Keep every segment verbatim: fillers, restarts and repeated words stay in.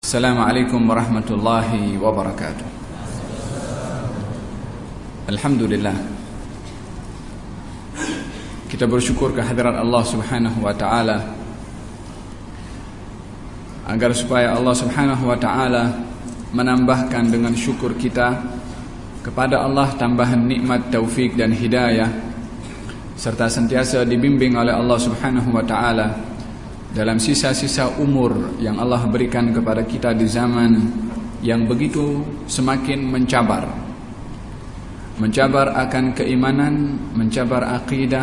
Assalamualaikum warahmatullahi wabarakatuh. Alhamdulillah, kita bersyukur kehadirat Allah subhanahu wa ta'ala, agar supaya Allah subhanahu wa ta'ala menambahkan dengan syukur kita kepada Allah tambahan nikmat, taufik dan hidayah, serta sentiasa dibimbing oleh Allah subhanahu wa ta'ala dalam sisa-sisa umur yang Allah berikan kepada kita di zaman yang begitu semakin mencabar mencabar akan keimanan, mencabar akidah,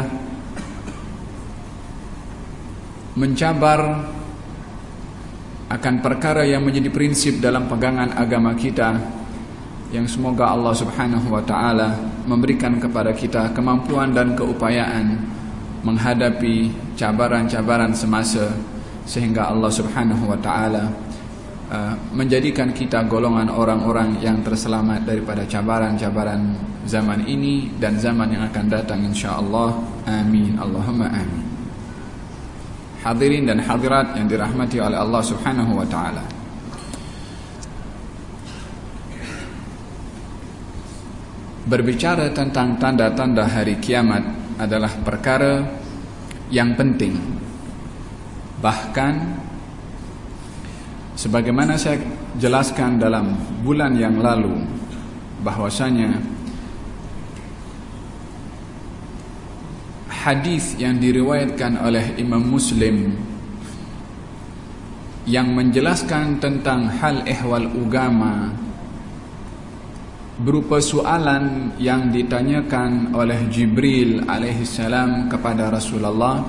mencabar akan perkara yang menjadi prinsip dalam pegangan agama kita, yang semoga Allah subhanahu wa ta'ala memberikan kepada kita kemampuan dan keupayaan menghadapi cabaran-cabaran semasa, sehingga Allah subhanahu wa ta'ala uh, menjadikan kita golongan orang-orang yang terselamat daripada cabaran-cabaran zaman ini dan zaman yang akan datang insyaAllah. Amin, Allahumma amin. Hadirin dan hadirat yang dirahmati oleh Allah subhanahu wa ta'ala, berbicara tentang tanda-tanda hari kiamat adalah perkara yang penting. Bahkan sebagaimana saya jelaskan dalam bulan yang lalu, bahwasanya hadis yang diriwayatkan oleh Imam Muslim yang menjelaskan tentang hal ehwal agama berupa soalan yang ditanyakan oleh Jibril alaihissalam kepada Rasulullah.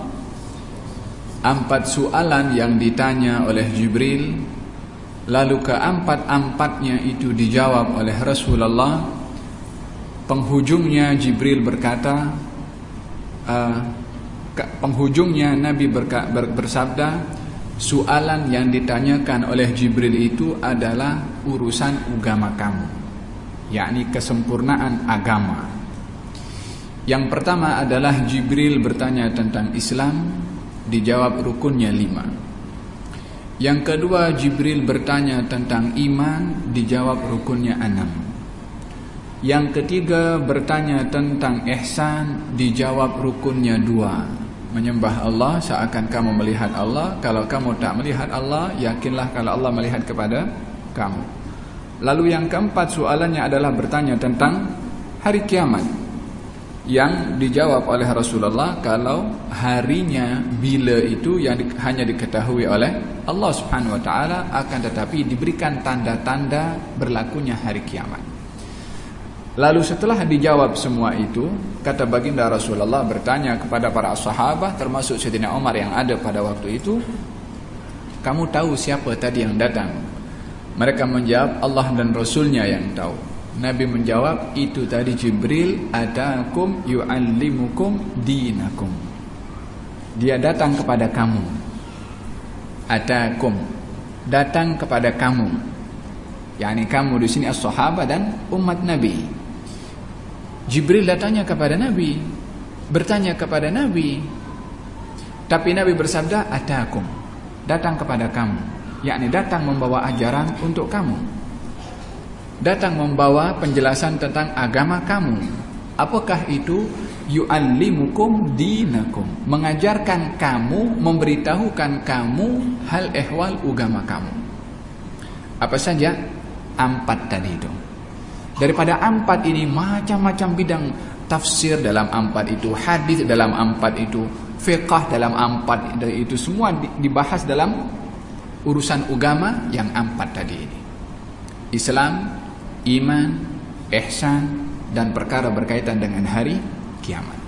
Empat soalan yang ditanya oleh Jibril, lalu keempat-empatnya itu dijawab oleh Rasulullah. Penghujungnya Jibril berkata, uh, penghujungnya Nabi berka, ber, bersabda, soalan yang ditanyakan oleh Jibril itu adalah urusan agama kamu, yakni kesempurnaan agama. Yang pertama adalah Jibril bertanya tentang Islam, dijawab rukunnya lima. Yang kedua Jibril bertanya tentang iman, dijawab rukunnya enam. Yang ketiga bertanya tentang ihsan, dijawab rukunnya dua. Menyembah Allah seakan kamu melihat Allah. Kalau kamu tak melihat Allah, yakinlah kalau Allah melihat kepada kamu. Lalu yang keempat soalannya adalah bertanya tentang hari kiamat, yang dijawab oleh Rasulullah kalau harinya bila itu yang di, hanya diketahui oleh Allah subhanahu wa ta'ala, akan tetapi diberikan tanda-tanda berlakunya hari kiamat. Lalu setelah dijawab semua itu, kata baginda Rasulullah bertanya kepada para sahabat, termasuk Sayyidina Umar yang ada pada waktu itu, kamu tahu siapa tadi yang datang? Mereka menjawab, Allah dan Rasulnya yang tahu. Nabi menjawab, itu tadi Jibril, atakum yu'allimukum dinakum. Dia datang kepada kamu. Atakum, datang kepada kamu, yakni kamu di sini as-sahabat dan umat Nabi. Jibril datangnya kepada Nabi, bertanya kepada Nabi, tapi Nabi bersabda, atakum, datang kepada kamu, yakni datang membawa ajaran untuk kamu, datang membawa penjelasan tentang agama kamu. Apakah itu? Yu'allimukum dinakum, mengajarkan kamu, memberitahukan kamu hal ehwal agama kamu. Apa saja? Empat tadi itu. Daripada empat ini macam-macam bidang tafsir dalam empat itu, hadis dalam empat itu, fiqh dalam empat itu, semua dibahas dalam urusan agama yang empat tadi ini. Islam, iman, ihsan, dan perkara berkaitan dengan hari kiamat.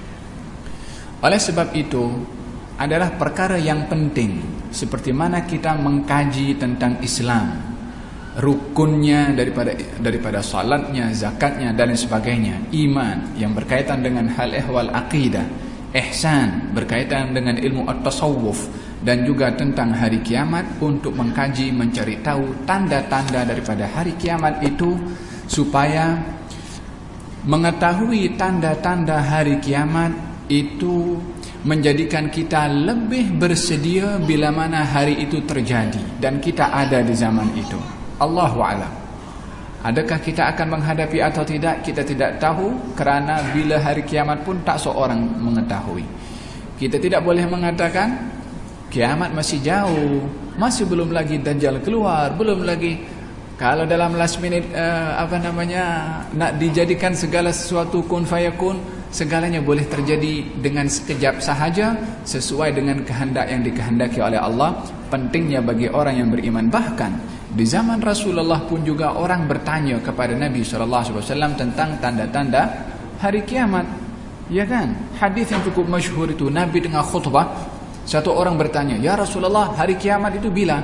Oleh sebab itu adalah perkara yang penting, seperti mana kita mengkaji tentang Islam, rukunnya daripada daripada salatnya, zakatnya dan sebagainya. Iman yang berkaitan dengan hal ehwal akidah, ihsan berkaitan dengan ilmu at-tasawuf, dan juga tentang hari kiamat, untuk mengkaji, mencari tahu tanda-tanda daripada hari kiamat itu, supaya mengetahui tanda-tanda hari kiamat itu menjadikan kita lebih bersedia bila mana hari itu terjadi dan kita ada di zaman itu. Allahu a'lam. Adakah kita akan menghadapi atau tidak, kita tidak tahu, kerana bila hari kiamat pun tak seorang mengetahui. Kita tidak boleh mengatakan kiamat masih jauh, masih belum lagi Dajjal keluar, belum lagi. Kalau dalam last minute uh, apa namanya nak dijadikan segala sesuatu kun fayakun, segalanya boleh terjadi dengan sekejap sahaja sesuai dengan kehendak yang dikehendaki oleh Allah. Pentingnya bagi orang yang beriman. Bahkan di zaman Rasulullah pun juga orang bertanya kepada Nabi sallallahu alaihi wasallam tentang tanda-tanda hari kiamat. Ya kan? Hadis yang cukup masyhur itu, Nabi tengah khutbah, satu orang bertanya, "Ya Rasulullah, hari kiamat itu bila?"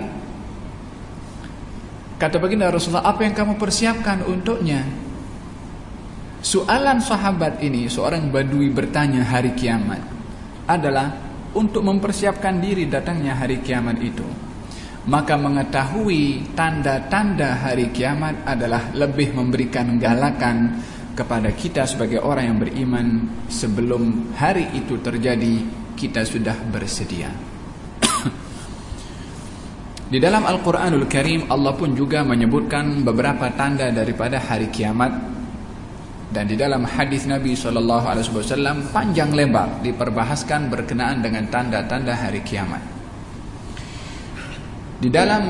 Kata baginda Rasulullah, "Apa yang kamu persiapkan untuknya?" Soalan sahabat ini, seorang badui bertanya hari kiamat, adalah untuk mempersiapkan diri datangnya hari kiamat itu. Maka mengetahui tanda-tanda hari kiamat adalah lebih memberikan galakan kepada kita sebagai orang yang beriman. Sebelum hari itu terjadi, kita sudah bersedia. Di dalam Al-Quranul Karim, Allah pun juga menyebutkan beberapa tanda daripada hari kiamat. Dan di dalam hadis Nabi sallallahu alaihi wasallam panjang lebar diperbahaskan berkenaan dengan tanda-tanda hari kiamat. Di dalam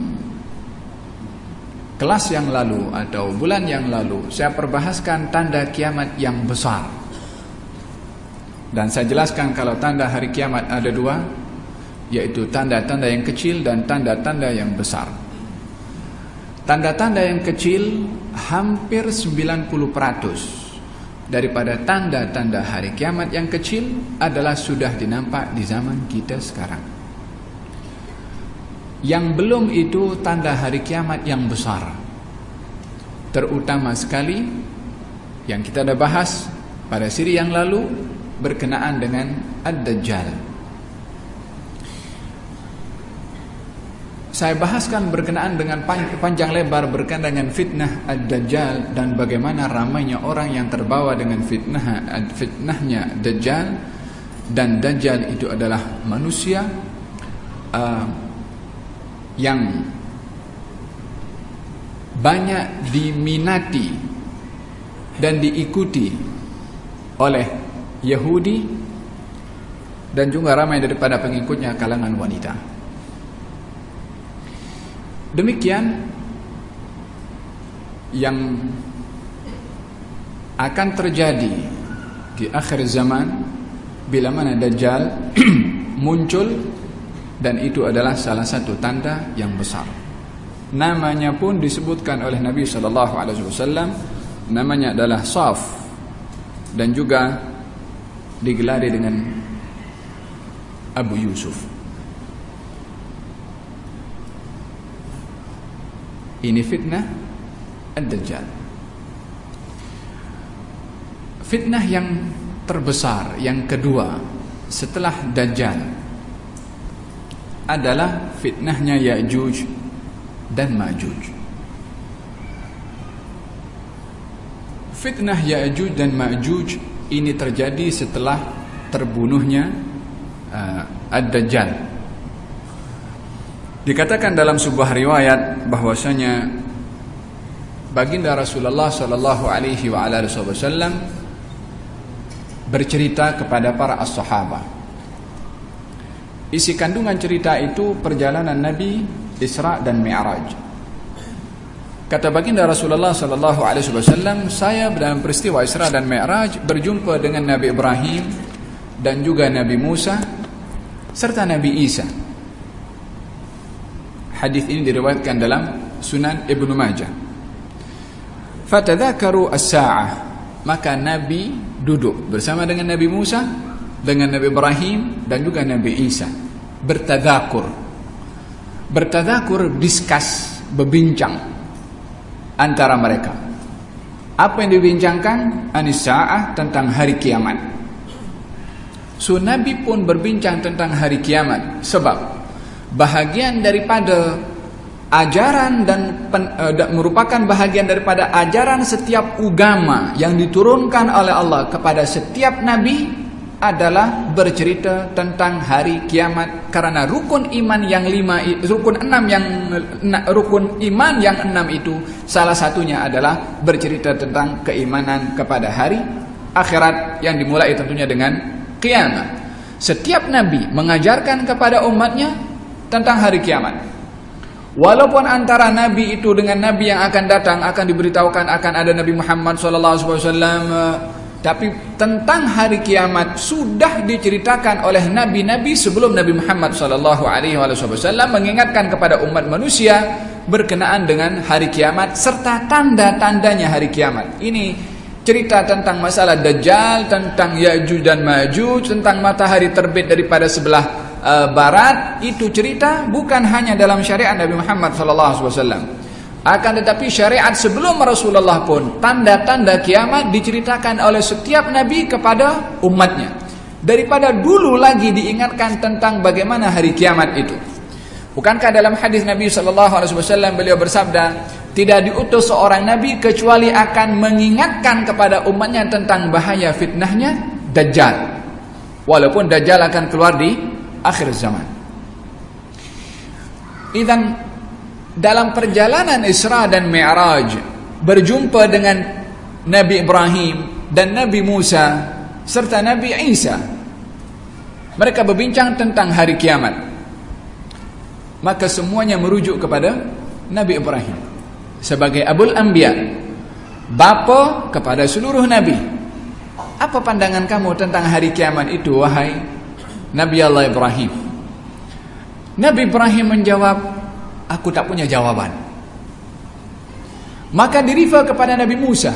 kelas yang lalu atau bulan yang lalu, saya perbahaskan tanda kiamat yang besar. Dan saya jelaskan kalau tanda hari kiamat ada dua, yaitu tanda-tanda yang kecil dan tanda-tanda yang besar. Tanda-tanda yang kecil hampir sembilan puluh peratus daripada tanda-tanda hari kiamat yang kecil adalah sudah dinampak di zaman kita sekarang. Yang belum itu tanda hari kiamat yang besar. Terutama sekali yang kita dah bahas pada siri yang lalu berkenaan dengan Ad-Dajjal. Saya bahaskan berkenaan dengan panjang lebar berkenaan dengan fitnah Ad-Dajjal dan bagaimana ramainya orang yang terbawa dengan fitnah fitnahnya Dajjal. Dan Dajjal itu adalah manusia uh, yang banyak diminati dan diikuti oleh Yahudi dan juga ramai daripada pengikutnya kalangan wanita. Demikian yang akan terjadi di akhir zaman bila mana Dajjal muncul, dan itu adalah salah satu tanda yang besar. Namanya pun disebutkan oleh Nabi sallallahu alaihi wasallam, namanya adalah Saf, dan juga digelari dengan Abu Yusuf. Ini fitnah Ad-Dajjal. Fitnah yang terbesar yang kedua setelah Dajjal adalah fitnahnya Ya'juj dan Ma'juj. Fitnah Ya'juj dan Ma'juj ini terjadi setelah terbunuhnya uh, Ad-Dajjal. Dikatakan dalam sebuah riwayat bahwasanya baginda Rasulullah sallallahu alaihi wa alihi wasallam bercerita kepada para as-sahabah. Isi kandungan cerita itu perjalanan Nabi Isra dan Mi'raj. Kata baginda Rasulullah sallallahu alaihi wasallam, saya dalam peristiwa Isra dan Mi'raj berjumpa dengan Nabi Ibrahim dan juga Nabi Musa serta Nabi Isa. Hadis ini diriwayatkan dalam Sunan Ibnu Majah. Fatadzakaru as-sa'ah, maka Nabi duduk bersama dengan Nabi Musa, dengan Nabi Ibrahim dan juga Nabi Isa, bertadzakur. Bertadzakur, diskus, berbincang antara mereka. Apa yang dibincangkan? Anis-sa'ah, tentang hari kiamat. So Nabi pun berbincang tentang hari kiamat, sebab bahagian daripada ajaran dan pen, uh, merupakan bahagian daripada ajaran setiap agama yang diturunkan oleh Allah kepada setiap nabi adalah bercerita tentang hari kiamat, karena rukun iman yang lima, rukun enam yang rukun iman yang enam itu salah satunya adalah bercerita tentang keimanan kepada hari akhirat yang dimulai tentunya dengan kiamat. Setiap nabi mengajarkan kepada umatnya tentang hari kiamat. Walaupun antara nabi itu dengan nabi yang akan datang akan diberitahukan akan ada Nabi Muhammad sallallahu alaihi wasallam, tapi tentang hari kiamat sudah diceritakan oleh nabi-nabi sebelum Nabi Muhammad sallallahu alaihi wasallam, mengingatkan kepada umat manusia berkenaan dengan hari kiamat serta tanda-tandanya hari kiamat. Ini cerita tentang masalah Dajjal, tentang Ya'juj dan Ma'juj, tentang matahari terbit daripada sebelah uh, barat. Itu cerita bukan hanya dalam syariat Nabi Muhammad sallallahu alaihi wasallam, akan tetapi syariat sebelum Rasulullah pun tanda-tanda kiamat diceritakan oleh setiap nabi kepada umatnya. Daripada dulu lagi diingatkan tentang bagaimana hari kiamat itu. Bukankah dalam hadis Nabi sallallahu alaihi wasallam beliau bersabda, tidak diutus seorang nabi kecuali akan mengingatkan kepada umatnya tentang bahaya fitnahnya Dajjal, walaupun Dajjal akan keluar di akhir zaman. Idzan dalam perjalanan Isra dan Mi'raj berjumpa dengan Nabi Ibrahim dan Nabi Musa serta Nabi Isa, mereka berbincang tentang hari kiamat. Maka semuanya merujuk kepada Nabi Ibrahim sebagai Abul Anbiya, bapa kepada seluruh nabi. Apa pandangan kamu tentang hari kiamat itu, wahai Nabi Allah Ibrahim? Nabi Ibrahim menjawab, aku tak punya jawaban. Maka dirifa kepada Nabi Musa.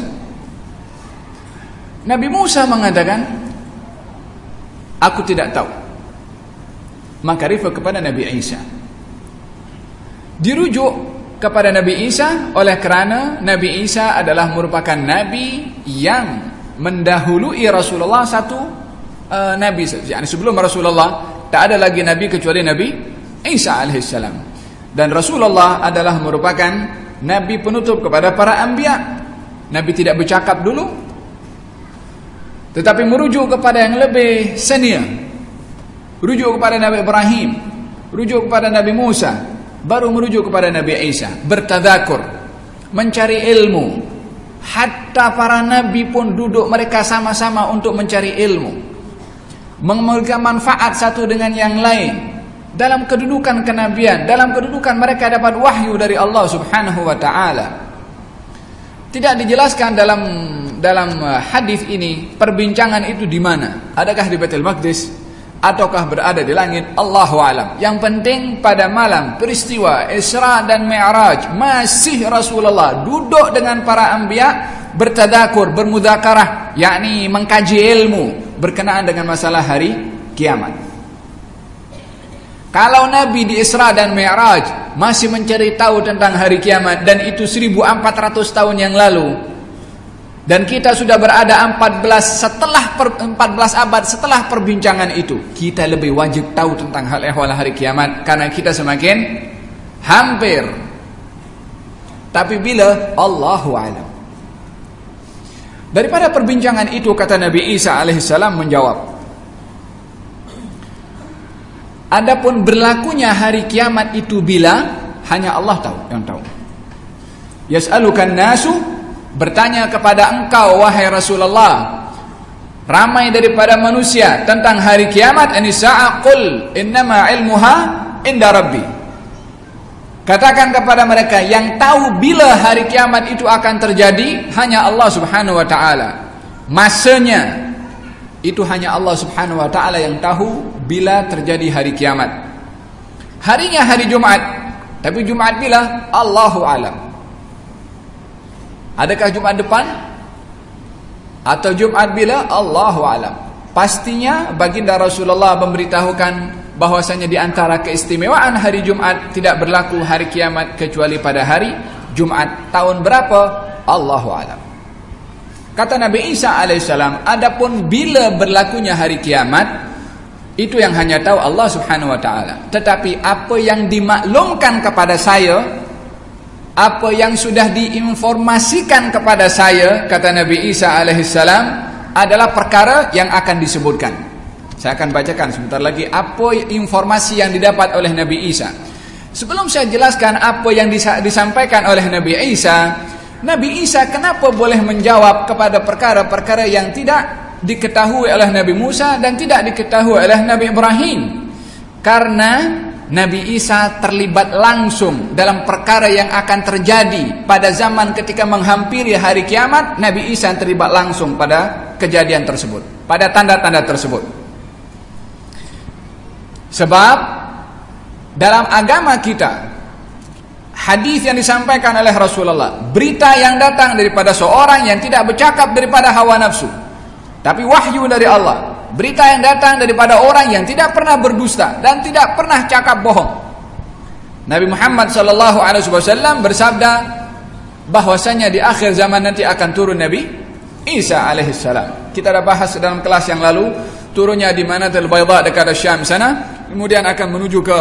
Nabi Musa mengatakan, aku tidak tahu. Maka rifa kepada Nabi Isa. Dirujuk kepada Nabi Isa oleh kerana Nabi Isa adalah merupakan Nabi yang mendahului Rasulullah satu uh, Nabi. Yani sebelum Rasulullah tak ada lagi Nabi kecuali Nabi Isa alaihissalam. Dan Rasulullah adalah merupakan Nabi penutup kepada para anbiya. Nabi tidak bercakap dulu, tetapi merujuk kepada yang lebih senior. Rujuk kepada Nabi Ibrahim, rujuk kepada Nabi Musa, baru merujuk kepada Nabi Isa. Bertadzakur, mencari ilmu. Hatta para Nabi pun duduk mereka sama-sama untuk mencari ilmu, memberikan manfaat satu dengan yang lain. Dalam kedudukan kenabian, dalam kedudukan mereka dapat wahyu dari Allah subhanahu wa ta'ala. Tidak dijelaskan dalam dalam hadis ini perbincangan itu di mana. Adakah di Baitul Maqdis ataukah berada di langit? Allahu a'lam. Yang penting pada malam peristiwa Isra dan Mi'raj masih Rasulullah duduk dengan para anbiya bertadakur, bermudzakarah, yakni mengkaji ilmu berkenaan dengan masalah hari kiamat. Kalau Nabi di Isra dan Mi'raj masih mencari tahu tentang hari kiamat, dan itu seribu empat ratus tahun yang lalu, dan kita sudah berada empat belas setelah per, empat belas abad setelah perbincangan itu, kita lebih wajib tahu tentang hal ehwal hari kiamat karena kita semakin hampir. Tapi bila Allahu a'lam. Daripada perbincangan itu, kata Nabi Isa alaihissalam menjawab, adapun berlakunya hari kiamat itu bila, hanya Allah tahu, yang tahu. Yas'alukan nasu, bertanya kepada engkau wahai Rasulullah, ramai daripada manusia tentang hari kiamat. Ini sa'aqul innama ilmuha inda rabbi. Katakan kepada mereka, yang tahu bila hari kiamat itu akan terjadi hanya Allah subhanahu wa ta'ala. Masanya itu hanya Allah subhanahu wa ta'ala yang tahu bila terjadi hari kiamat. Harinya hari Jumat, tapi Jumat bila? Allahu a'lam. Adakah Jumat depan atau Jumat bila? Allahu a'lam. Pastinya baginda Rasulullah memberitahukan bahwasanya di antara keistimewaan hari Jumat tidak berlaku hari kiamat kecuali pada hari Jumat. Tahun berapa? Allahu a'lam. Kata Nabi Isa alaihissalam, adapun bila berlakunya hari kiamat, itu yang hanya tahu Allah subhanahu wa ta'ala. Tetapi apa yang dimaklumkan kepada saya, apa yang sudah diinformasikan kepada saya, kata Nabi Isa alaihissalam, adalah perkara yang akan disebutkan. Saya akan bacakan sebentar lagi apa informasi yang didapat oleh Nabi Isa. Sebelum saya jelaskan apa yang disampaikan oleh Nabi Isa, Nabi Isa kenapa boleh menjawab kepada perkara-perkara yang tidak diketahui oleh Nabi Musa dan tidak diketahui oleh Nabi Ibrahim? Karena Nabi Isa terlibat langsung dalam perkara yang akan terjadi pada zaman ketika menghampiri hari kiamat. Nabi Isa terlibat langsung pada kejadian tersebut, pada tanda-tanda tersebut. Sebab dalam agama kita, hadis yang disampaikan oleh Rasulullah, berita yang datang daripada seorang yang tidak bercakap daripada hawa nafsu, tapi wahyu dari Allah, berita yang datang daripada orang yang tidak pernah berdusta dan tidak pernah cakap bohong. Nabi Muhammad sallallahu alaihi wasallam bersabda bahwasanya di akhir zaman nanti akan turun Nabi Isa alaihi salam. Kita dah bahas dalam kelas yang lalu, turunnya di Manatil Bayda dekat Syam sana, kemudian akan menuju ke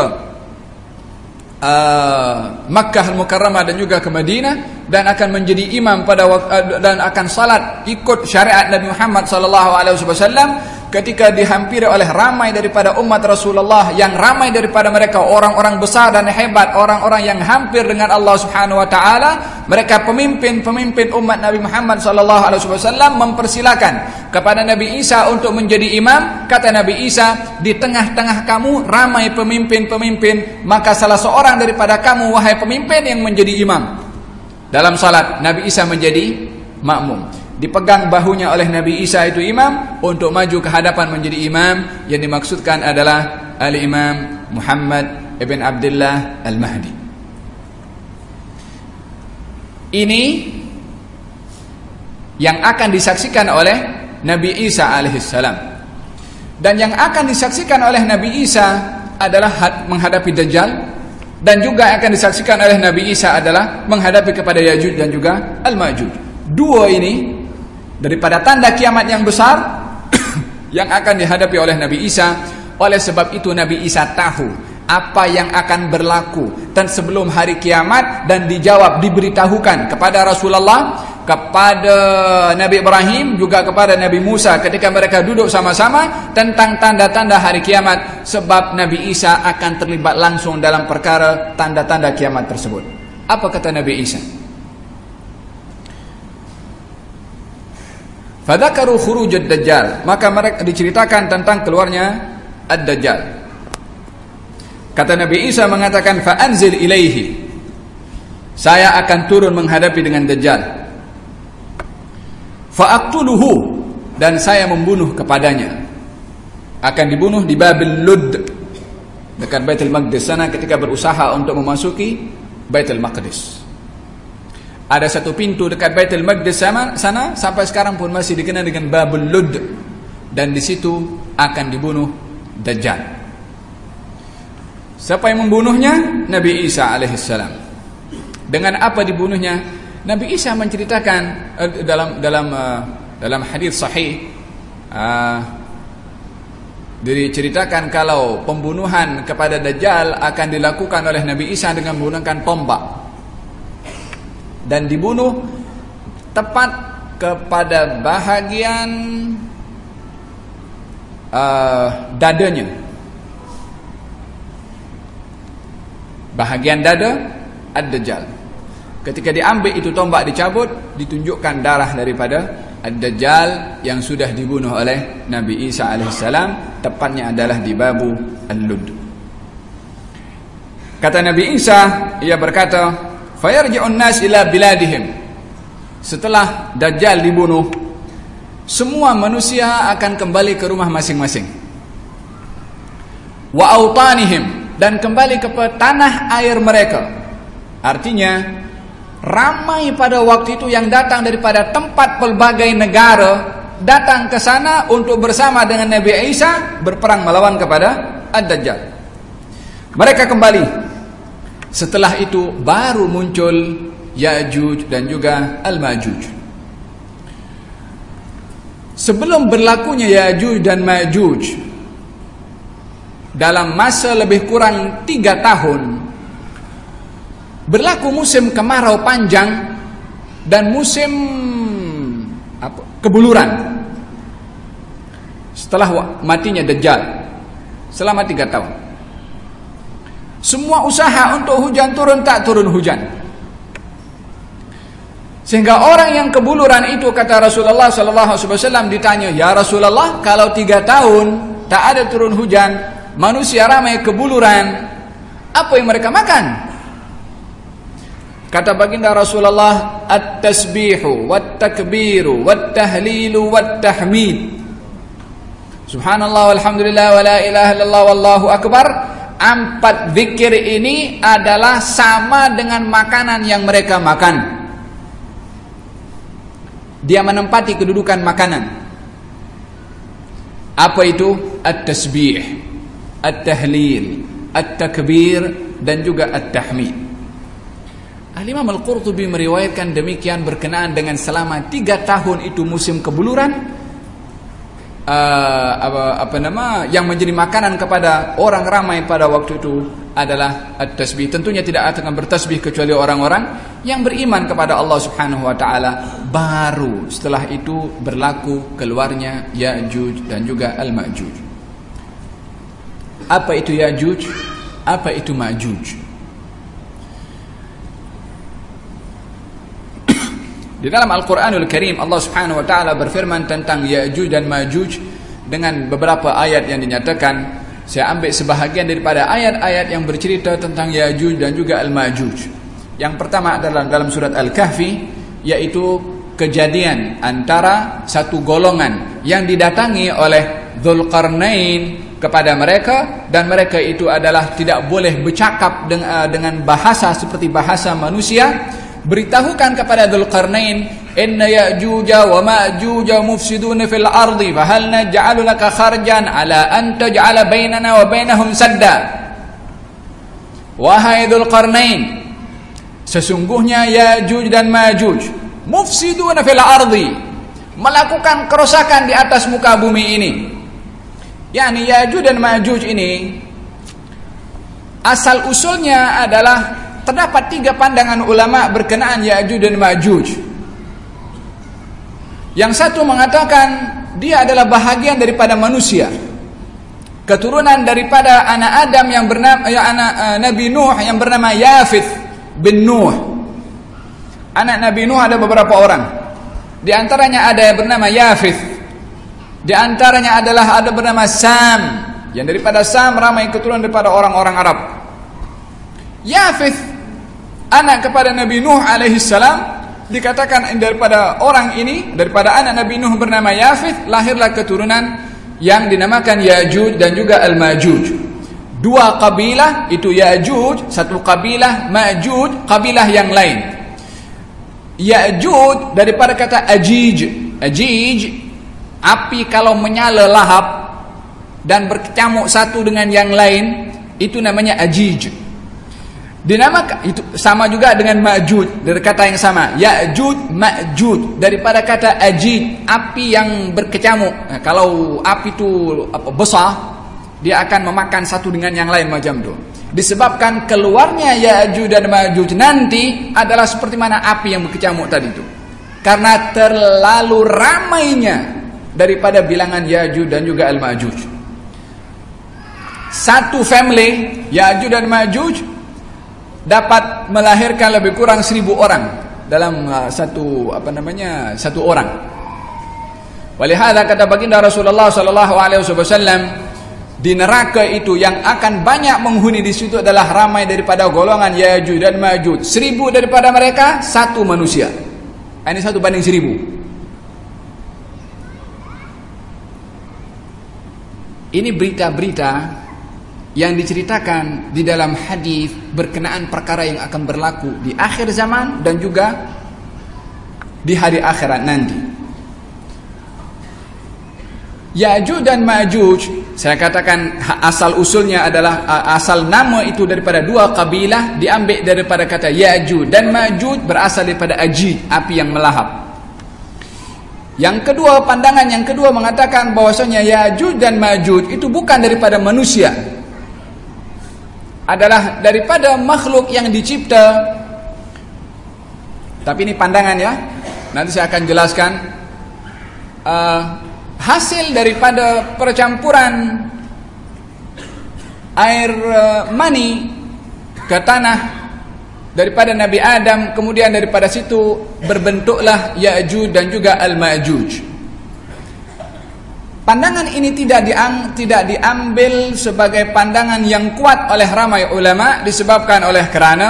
uh, Makkah Al-Mukarramah dan juga ke Madinah, dan akan menjadi imam pada waktu, dan akan salat ikut syariat Nabi Muhammad sallallahu alaihi wasallam ketika dihampiri oleh ramai daripada umat Rasulullah, yang ramai daripada mereka orang-orang besar dan hebat, orang-orang yang hampir dengan Allah Subhanahu wa taala. Mereka pemimpin-pemimpin umat Nabi Muhammad sallallahu alaihi wasallam mempersilakan kepada Nabi Isa untuk menjadi imam. Kata Nabi Isa, di tengah-tengah kamu ramai pemimpin-pemimpin, maka salah seorang daripada kamu wahai pemimpin yang menjadi imam. Dalam salat Nabi Isa menjadi makmum. Dipegang bahunya oleh Nabi Isa itu imam untuk maju ke hadapan menjadi imam. Yang dimaksudkan adalah Al-Imam Muhammad ibn Abdullah Al-Mahdi. Ini yang akan disaksikan oleh Nabi Isa alaihissalam. Dan yang akan disaksikan oleh Nabi Isa adalah menghadapi Dajjal, dan juga akan disaksikan oleh Nabi Isa adalah menghadapi kepada Yajuj dan juga Al-Majuj. Dua ini daripada tanda kiamat yang besar yang akan dihadapi oleh Nabi Isa. Oleh sebab itu Nabi Isa tahu apa yang akan berlaku dan sebelum hari kiamat, dan dijawab, diberitahukan kepada Rasulullah, kepada Nabi Ibrahim, juga kepada Nabi Musa ketika mereka duduk sama-sama tentang tanda-tanda hari kiamat. Sebab Nabi Isa akan terlibat langsung dalam perkara tanda-tanda kiamat tersebut. Apa kata Nabi Isa? Fadzakaru khuruj ad-dajjal, maka mereka diceritakan tentang keluarnya ad-dajjal. Kata Nabi Isa mengatakan, fa anzil ilaihi, saya akan turun menghadapi dengan dajjal. Fa aqtuluhu, dan saya membunuh kepadanya. Akan dibunuh di Babil Lud dekat Baitul Maqdis sana ketika berusaha untuk memasuki Baitul Maqdis. Ada satu pintu dekat Baitul Maqdis sana, sana sampai sekarang pun masih dikenal dengan Babul Lud, dan di situ akan dibunuh Dajjal. Siapa yang membunuhnya? Nabi Isa alaihissalam. Dengan apa dibunuhnya? Nabi Isa menceritakan uh, dalam dalam uh, dalam hadis sahih, uh, diceritakan kalau pembunuhan kepada Dajjal akan dilakukan oleh Nabi Isa dengan menggunakan tombak, dan dibunuh tepat kepada bahagian uh, dadanya, bahagian dada Ad-Dajjal. Ketika diambil itu tombak, dicabut, ditunjukkan darah daripada Ad-Dajjal yang sudah dibunuh oleh Nabi Isa alaihissalam. Tepatnya adalah di Babu Al-Lud. Kata Nabi Isa, ia berkata, fayarji'un nas ila biladihim. Setelah Dajjal dibunuh, semua manusia akan kembali ke rumah masing-masing. Wa autanihim, dan kembali ke tanah air mereka. Artinya ramai pada waktu itu yang datang daripada tempat pelbagai negara, datang ke sana untuk bersama dengan Nabi Isa berperang melawan kepada Ad-Dajjal. Mereka kembali. Setelah itu baru muncul Ya'juj dan juga Al-Majuj. Sebelum berlakunya Ya'juj dan Ma'juj, dalam masa lebih kurang tiga tahun, berlaku musim kemarau panjang dan musim apa, kebuluran. setelah matinya Dajjal selama tiga tahun. Semua usaha untuk hujan turun, tak turun hujan. Sehingga orang yang kebuluran itu, kata Rasulullah sallallahu alaihi wasallam, ditanya, "Ya Rasulullah, kalau tiga tahun tak ada turun hujan, manusia ramai kebuluran, apa yang mereka makan?" Kata baginda Rasulullah, "At-tasbihu wat-takbiru wat-tahlilu wat-tahmid. Subhanallah walhamdulillah wa la ilaha illallah wallahu akbar." Empat zikir ini adalah sama dengan makanan yang mereka makan. Dia menempati kedudukan makanan. Apa itu? At-tasbih, at-tahlil, at-takbir, dan juga at-tahmid. Al-Imam Al-Qurtubi meriwayatkan demikian berkenaan dengan selama tiga tahun itu musim kebuluran. Uh, apa, apa nama yang menjadi makanan kepada orang ramai pada waktu itu adalah at-tasbih. Tentunya tidak akan bertasbih kecuali orang-orang yang beriman kepada Allah Subhanahu wa taala. Baru setelah itu berlaku keluarnya Ya'juj dan juga Al-Ma'juj. Apa itu Ya'juj? Apa itu Ma'juj? Di dalam Al-Quranul Karim Allah Subhanahu wa taala berfirman tentang Ya'juj dan Ma'juj dengan beberapa ayat yang dinyatakan. Saya ambil sebahagian daripada ayat-ayat yang bercerita tentang Ya'juj dan juga Al-Ma'juj. Yang pertama adalah dalam surat Al-Kahfi, yaitu kejadian antara satu golongan yang didatangi oleh Dzulqarnain kepada mereka, dan mereka itu adalah tidak boleh bercakap dengan bahasa seperti bahasa manusia. Beritahukan kepada Dzulqarnain, "Inna Ya'juja wa Ma'juja mufsiduna fil ardi, fa hal naj'alu laka kharjan ala an taj'ala bainana wa bainahum sadda." Wahai Dzulqarnain, sesungguhnya Ya'juj dan Ma'juj mufsiduna fil ardi, melakukan kerusakan di atas muka bumi ini. Yani Ya'juj dan Ma'juj ini asal usulnya adalah terdapat tiga pandangan ulama berkenaan Ya'juj dan Ma'juj. Yang satu mengatakan dia adalah bahagian daripada manusia, keturunan daripada anak Adam yang bernama ya, anak uh, Nabi Nuh yang bernama Yafith bin Nuh. Anak Nabi Nuh ada beberapa orang. Di antaranya ada yang bernama Yafith. Di antaranya adalah ada bernama Sam, yang daripada Sam ramai keturunan daripada orang-orang Arab. Yafith, anak kepada Nabi Nuh alaihi salam, dikatakan daripada orang ini, daripada anak Nabi Nuh bernama Yafith, lahirlah keturunan yang dinamakan Ya'juj dan juga Al-Ma'juj. Dua kabilah itu Ya'juj, satu kabilah, Ma'juj kabilah yang lain. Ya'juj daripada kata ajij. Ajij, api kalau menyala lahap dan berkecamuk satu dengan yang lain, itu namanya ajij. Dinamakan itu sama juga dengan Ma'juj, dari kata yang sama, Ya'juj Ma'juj daripada kata ajij, api yang berkecamuk. Nah, kalau api itu apa, besar, dia akan memakan satu dengan yang lain macam itu. Disebabkan keluarnya Ya'juj dan Ma'juj nanti adalah seperti mana api yang berkecamuk tadi itu, karena terlalu ramainya daripada bilangan Ya'juj dan juga Al-Ma'juj. Satu family Ya'juj dan Ma'juj dapat melahirkan lebih kurang seribu orang dalam uh, satu apa namanya satu orang. Walihada kata baginda Rasulullah sallallahu alaihi wasallam, di neraka itu yang akan banyak menghuni di situ adalah ramai daripada golongan Ya'juj dan Ma'juj. Seribu daripada mereka satu manusia. Ini satu banding seribu. Ini berita-berita yang diceritakan di dalam hadis berkenaan perkara yang akan berlaku di akhir zaman dan juga di hari akhirat nanti. Ya'juj dan Ma'juj, saya katakan asal usulnya adalah asal nama itu daripada dua kabilah, diambil daripada kata Ya'juj, dan Ma'juj berasal daripada ajij, api yang melahap. Yang kedua, pandangan yang kedua mengatakan bahwasanya Ya'juj dan Ma'juj itu bukan daripada manusia, adalah daripada makhluk yang dicipta. Tapi ini pandangan ya, nanti saya akan jelaskan. uh, hasil daripada percampuran air mani ke tanah daripada Nabi Adam, kemudian daripada situ berbentuklah Ya'juj dan juga Al-Ma'juj. Pandangan ini tidak diang, tidak diambil sebagai pandangan yang kuat oleh ramai ulama, disebabkan oleh kerana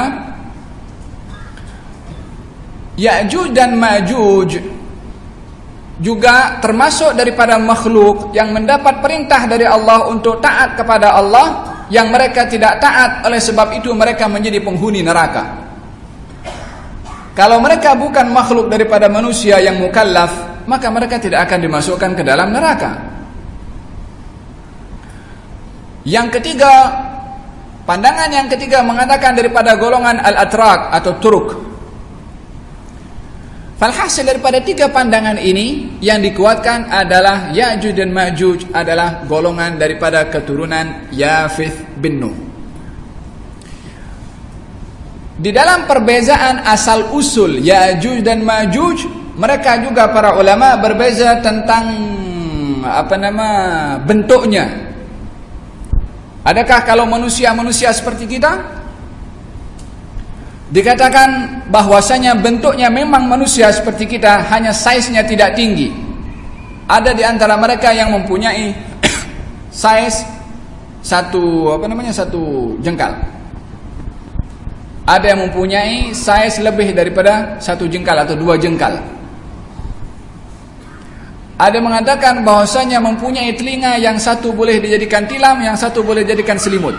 Ya'juj dan Ma'juj juga termasuk daripada makhluk yang mendapat perintah dari Allah untuk taat kepada Allah, yang mereka tidak taat, oleh sebab itu mereka menjadi penghuni neraka. Kalau mereka bukan makhluk daripada manusia yang mukallaf, maka mereka tidak akan dimasukkan ke dalam neraka. Yang ketiga, pandangan yang ketiga mengatakan daripada golongan al-atrak atau turuk. Falhasil daripada tiga pandangan ini yang dikuatkan adalah Ya'juj dan Ma'juj adalah golongan daripada keturunan Yafith bin Nuh. Di dalam perbezaan asal usul Ya'juj dan Ma'juj, mereka juga para ulama berbeza tentang apa nama bentuknya. Adakah kalau manusia-manusia seperti kita? Dikatakan bahwasanya bentuknya memang manusia seperti kita, hanya size-nya tidak tinggi. Ada di antara mereka yang mempunyai size satu apa namanya satu jengkal. Ada yang mempunyai size lebih daripada satu jengkal atau dua jengkal. Ada mengatakan bahwasanya mempunyai telinga yang satu boleh dijadikan tilam, yang satu boleh dijadikan selimut.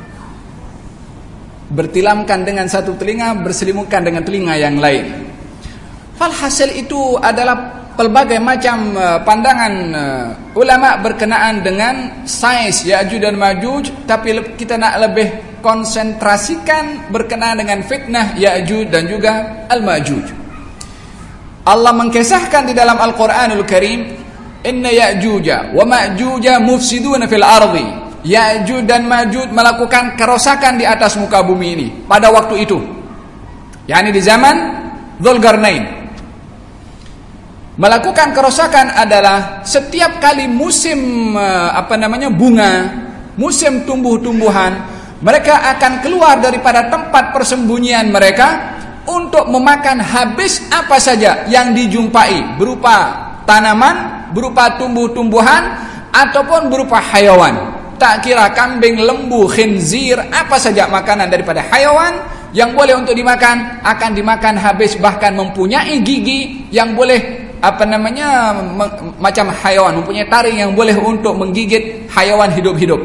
Bertilamkan dengan satu telinga, berselimutkan dengan telinga yang lain. Falhasil itu adalah pelbagai macam uh, pandangan uh, ulama berkenaan dengan saiz Ya'juj dan Ma'juj, tapi kita nak lebih konsentrasikan berkenaan dengan fitnah Ya'juj dan juga Al-Ma'juj. Allah mengkisahkan di dalam Al-Quranul Karim, inna Ya'juj wa Ma'juj mufsiduna fil ardi. Ya'juj dan Ma'juj melakukan kerosakan di atas muka bumi ini pada waktu itu, yakni di zaman Dzulqarnain. Melakukan kerosakan adalah setiap kali musim apa namanya bunga, musim tumbuh-tumbuhan, mereka akan keluar daripada tempat persembunyian mereka untuk memakan habis apa saja yang dijumpai, berupa tanaman, berupa tumbuh-tumbuhan, ataupun berupa hayawan. Tak kira kambing, lembu, khinzir, apa saja makanan daripada hayawan yang boleh untuk dimakan akan dimakan habis, bahkan mempunyai gigi yang boleh apa namanya macam hayawan, mempunyai taring yang boleh untuk menggigit hayawan hidup-hidup.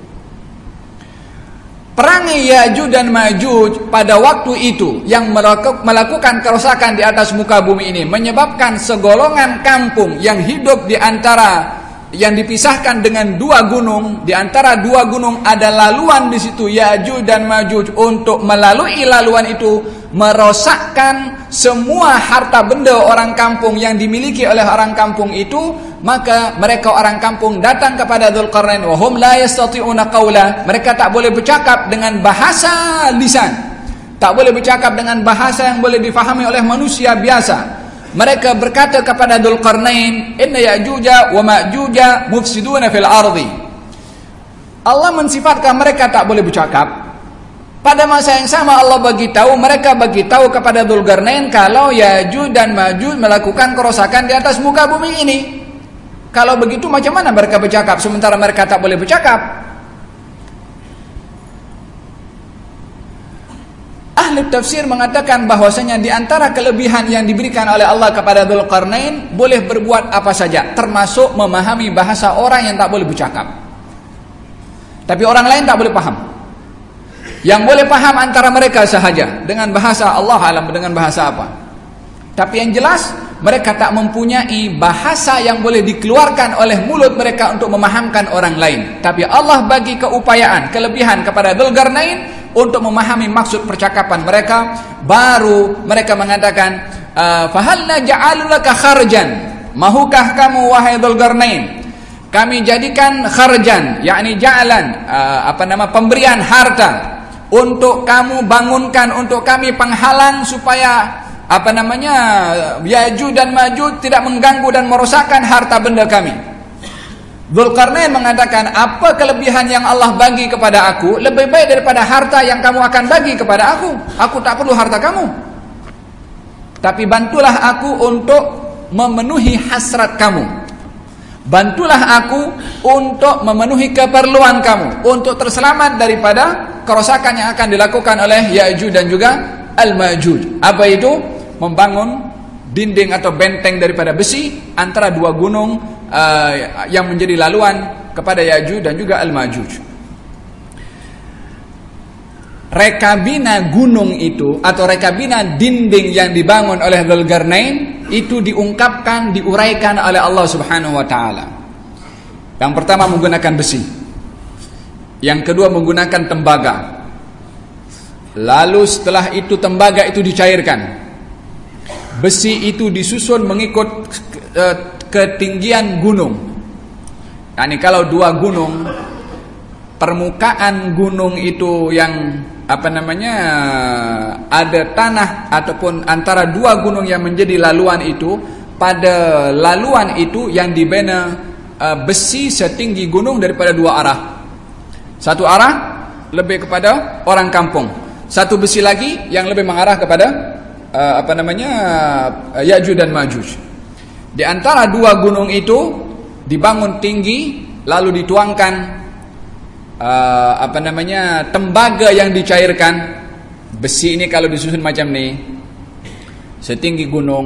Perangai Ya'juj dan Ma'juj pada waktu itu yang melakukan kerosakan di atas muka bumi ini menyebabkan segolongan kampung yang hidup di antara yang dipisahkan dengan dua gunung, di antara dua gunung ada laluan di situ Ya'juj dan Ma'juj, untuk melalui laluan itu merosakkan semua harta benda orang kampung yang dimiliki oleh orang kampung itu. Maka mereka orang kampung datang kepada Dzulqarnain, wa hum la yastati'una qawla, mereka tak boleh bercakap dengan bahasa lisan, tak boleh bercakap dengan bahasa yang boleh difahami oleh manusia biasa. Mereka berkata kepada Dzulqarnain, inna Ya'juj wa Ma'juj mufsiduna fil ardi. Allah mensifatkan mereka tak boleh bercakap. Pada masa yang sama Allah bagi tahu, mereka bagi tahu kepada Dzulqarnain kalau Ya'juj dan Ma'juj melakukan kerosakan di atas muka bumi ini. Kalau begitu macam mana mereka bercakap sementara mereka tak boleh bercakap? Ahli tafsir mengatakan bahwasanya di antara kelebihan yang diberikan oleh Allah kepada Dzulqarnain, boleh berbuat apa saja, termasuk memahami bahasa orang yang tak boleh bercakap. Tapi orang lain tak boleh paham. Yang boleh paham antara mereka sahaja dengan bahasa Allah alam, dengan bahasa apa. Tapi yang jelas mereka tak mempunyai bahasa yang boleh dikeluarkan oleh mulut mereka untuk memahamkan orang lain. Tapi Allah bagi keupayaan, kelebihan kepada Dzulqarnain untuk memahami maksud percakapan mereka. Baru mereka mengatakan, fahal naj'alu laka kharjan, mahukah kamu wahai Dzulqarnain kami jadikan kharjan, yakni ja'alan, apa nama pemberian harta untuk kamu bangunkan untuk kami penghalang supaya apa namanya Ya'juj dan Ma'juj tidak mengganggu dan merosakkan harta benda kami. Dzulqarnain mengatakan, apa kelebihan yang Allah bagi kepada aku lebih baik daripada harta yang kamu akan bagi kepada aku. Aku tak perlu harta kamu, tapi bantulah aku untuk memenuhi hasrat kamu. Bantulah aku untuk memenuhi keperluan kamu, untuk terselamat daripada kerosakan yang akan dilakukan oleh Ya'juj dan juga Al-Ma'juj. Apa itu? Membangun dinding atau benteng daripada besi antara dua gunung uh, yang menjadi laluan kepada Ya'juj dan juga Al-Ma'juj. Rekabina gunung itu atau rekabina dinding yang dibangun oleh Dzulqarnain itu diungkapkan, diuraikan oleh Allah Subhanahu wa taala. Yang pertama menggunakan besi. Yang kedua menggunakan tembaga. Lalu setelah itu tembaga itu dicairkan. Besi itu disusun mengikut ketinggian gunung. Yani kalau dua gunung, permukaan gunung itu yang apa namanya ada tanah ataupun antara dua gunung yang menjadi laluan itu, pada laluan itu yang dibina uh, besi setinggi gunung daripada dua arah. Satu arah lebih kepada orang kampung, satu besi lagi yang lebih mengarah kepada uh, apa namanya uh, Ya'juj dan Ma'juj. Di antara dua gunung itu dibangun tinggi, lalu dituangkan Uh, apa namanya tembaga yang dicairkan. Besi ini kalau disusun macam ni, setinggi gunung.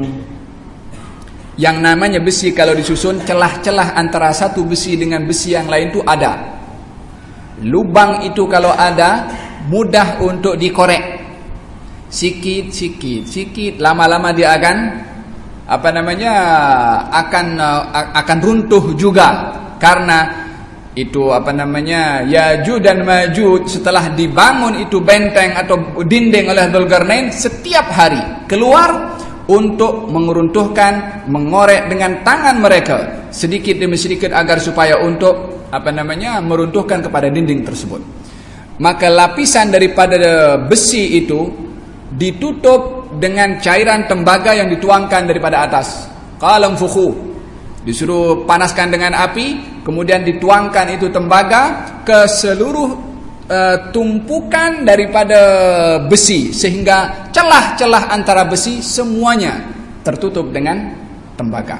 Yang namanya besi kalau disusun, celah-celah antara satu besi dengan besi yang lain itu ada. Lubang itu kalau ada, mudah untuk dikorek. Sikit, sikit, sikit, lama-lama dia akan apa namanya akan uh, akan runtuh juga. Karena itu apa namanya Ya'juj dan Ma'juj setelah dibangun itu benteng atau dinding oleh Dzulqarnain, setiap hari keluar untuk menguruntuhkan, mengorek dengan tangan mereka sedikit demi sedikit agar supaya untuk apa namanya meruntuhkan kepada dinding tersebut. Maka lapisan daripada besi itu ditutup dengan cairan tembaga yang dituangkan daripada atas. Qalam fukhu, disuruh panaskan dengan api, kemudian dituangkan itu tembaga ke seluruh uh, tumpukan daripada besi, sehingga celah-celah antara besi semuanya tertutup dengan tembaga.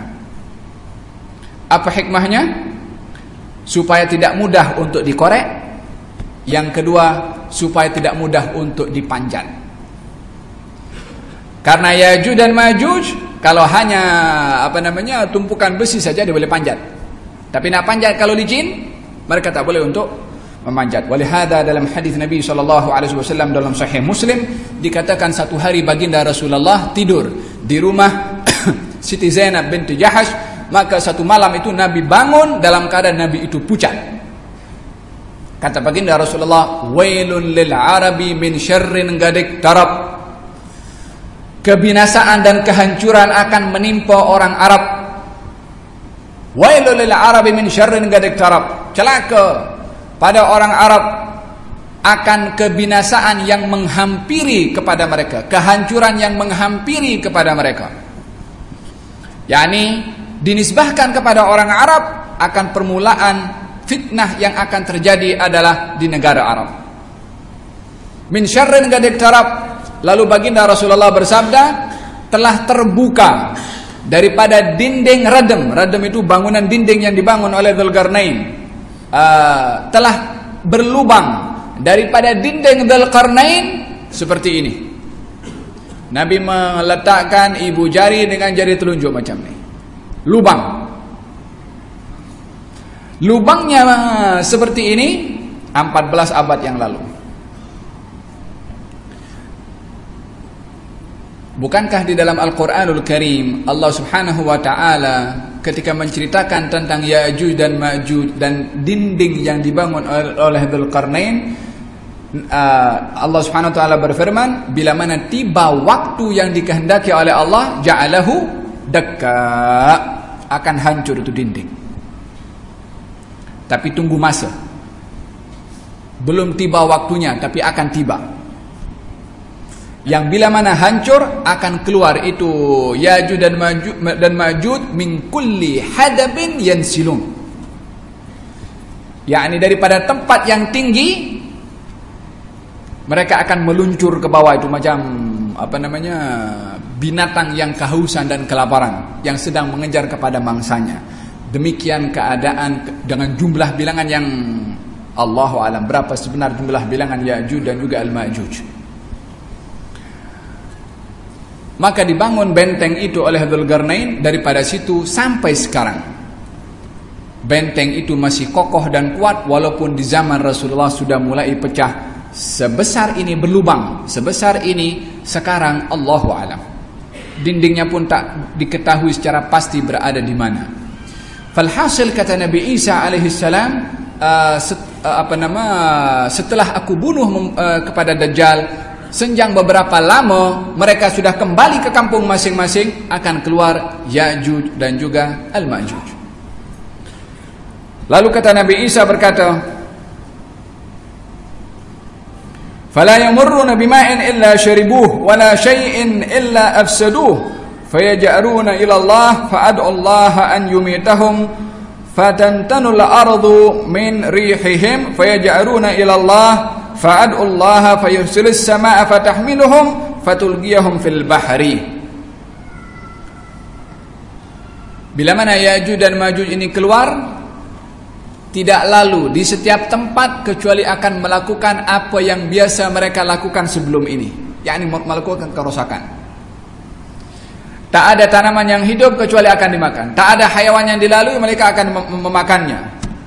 Apa hikmahnya? Supaya tidak mudah untuk dikorek. Yang kedua, supaya tidak mudah untuk dipanjat. Karena Ya'juj dan Ma'juj kalau hanya apa namanya tumpukan besi saja dia boleh panjat. Tapi nak panjat kalau licin, mereka tak boleh untuk memanjat. Walihada dalam hadis Nabi sallallahu alaihi wasallam dalam Sahih Muslim dikatakan satu hari baginda Rasulullah tidur di rumah Siti Zainab binti Jahash, maka satu malam itu Nabi bangun dalam keadaan Nabi itu pucat. Kata baginda Rasulullah, "Wailun lil Arabi min syarrin gadik tarab." Kebinasaan dan kehancuran akan menimpa orang Arab. Wailul lil Arabi min syarrin gadik tarab. Celaka pada orang Arab akan kebinasaan yang menghampiri kepada mereka, kehancuran yang menghampiri kepada mereka. Yani dinisbahkan kepada orang Arab akan permulaan fitnah yang akan terjadi adalah di negara Arab. Min syarrin gadik tarab. Lalu baginda Rasulullah bersabda, telah terbuka daripada dinding radem. Radem itu bangunan dinding yang dibangun oleh Dzulqarnain. Uh, telah berlubang daripada dinding Dzulqarnain seperti ini. Nabi meletakkan ibu jari dengan jari telunjuk macam ni. Lubang. Lubangnya seperti ini empat belas abad yang lalu. Bukankah di dalam Al-Quranul Karim Allah Subhanahu wa ta'ala ketika menceritakan tentang Ya'juj dan Ma'juj dan dinding yang dibangun oleh Dzulqarnain, Allah Subhanahu wa ta'ala berfirman, bila mana tiba waktu yang dikehendaki oleh Allah, ja'alahu dakka, akan hancur itu dinding. Tapi tunggu masa, belum tiba waktunya, tapi akan tiba. Yang bila mana hancur akan keluar itu Ya'juj dan Ma'juj dan Ma'juj min kulli hadabin yansilun. yakni daripada tempat yang tinggi mereka akan meluncur ke bawah, itu macam apa namanya, binatang yang kehausan dan kelaparan yang sedang mengejar kepada mangsanya. Demikian keadaan dengan jumlah bilangan yang Allahu alam berapa sebenar jumlah bilangan Ya'juj dan juga Al-Ma'juj. Maka dibangun benteng itu oleh Dzulqarnain. Daripada situ sampai sekarang benteng itu masih kokoh dan kuat, walaupun di zaman Rasulullah sudah mulai pecah. Sebesar ini berlubang, sebesar ini sekarang Allahu alam. Dindingnya pun tak diketahui secara pasti berada di mana. Falhasil kata Nabi Isa alaihi salam, uh, set, uh, apa nama setelah aku bunuh uh, kepada Dajjal, senjang beberapa lama mereka sudah kembali ke kampung masing-masing, akan keluar Ya'juj dan juga Al-Ma'juj. Lalu kata Nabi Isa berkata, "Fala yamurruna bima'in illa syaribuh wala syai'in illa afsaduh fayaj'aruna ila Allah fa'ad'u Allah an yumitahum fatantanul ardu min rihihim fayaj'aruna ila Allah fa'ad'u Allah fayursilis samaa'a fatahmiluhum fatulqiyahum fil bahri." Bila mana Ya'juj dan Ma'juj ini keluar, tidak lalu di setiap tempat kecuali akan melakukan apa yang biasa mereka lakukan sebelum ini, yakni melakukan kerusakan. Tak ada tanaman yang hidup kecuali akan dimakan, tak ada hayawan yang dilalui mereka akan mem memakannya.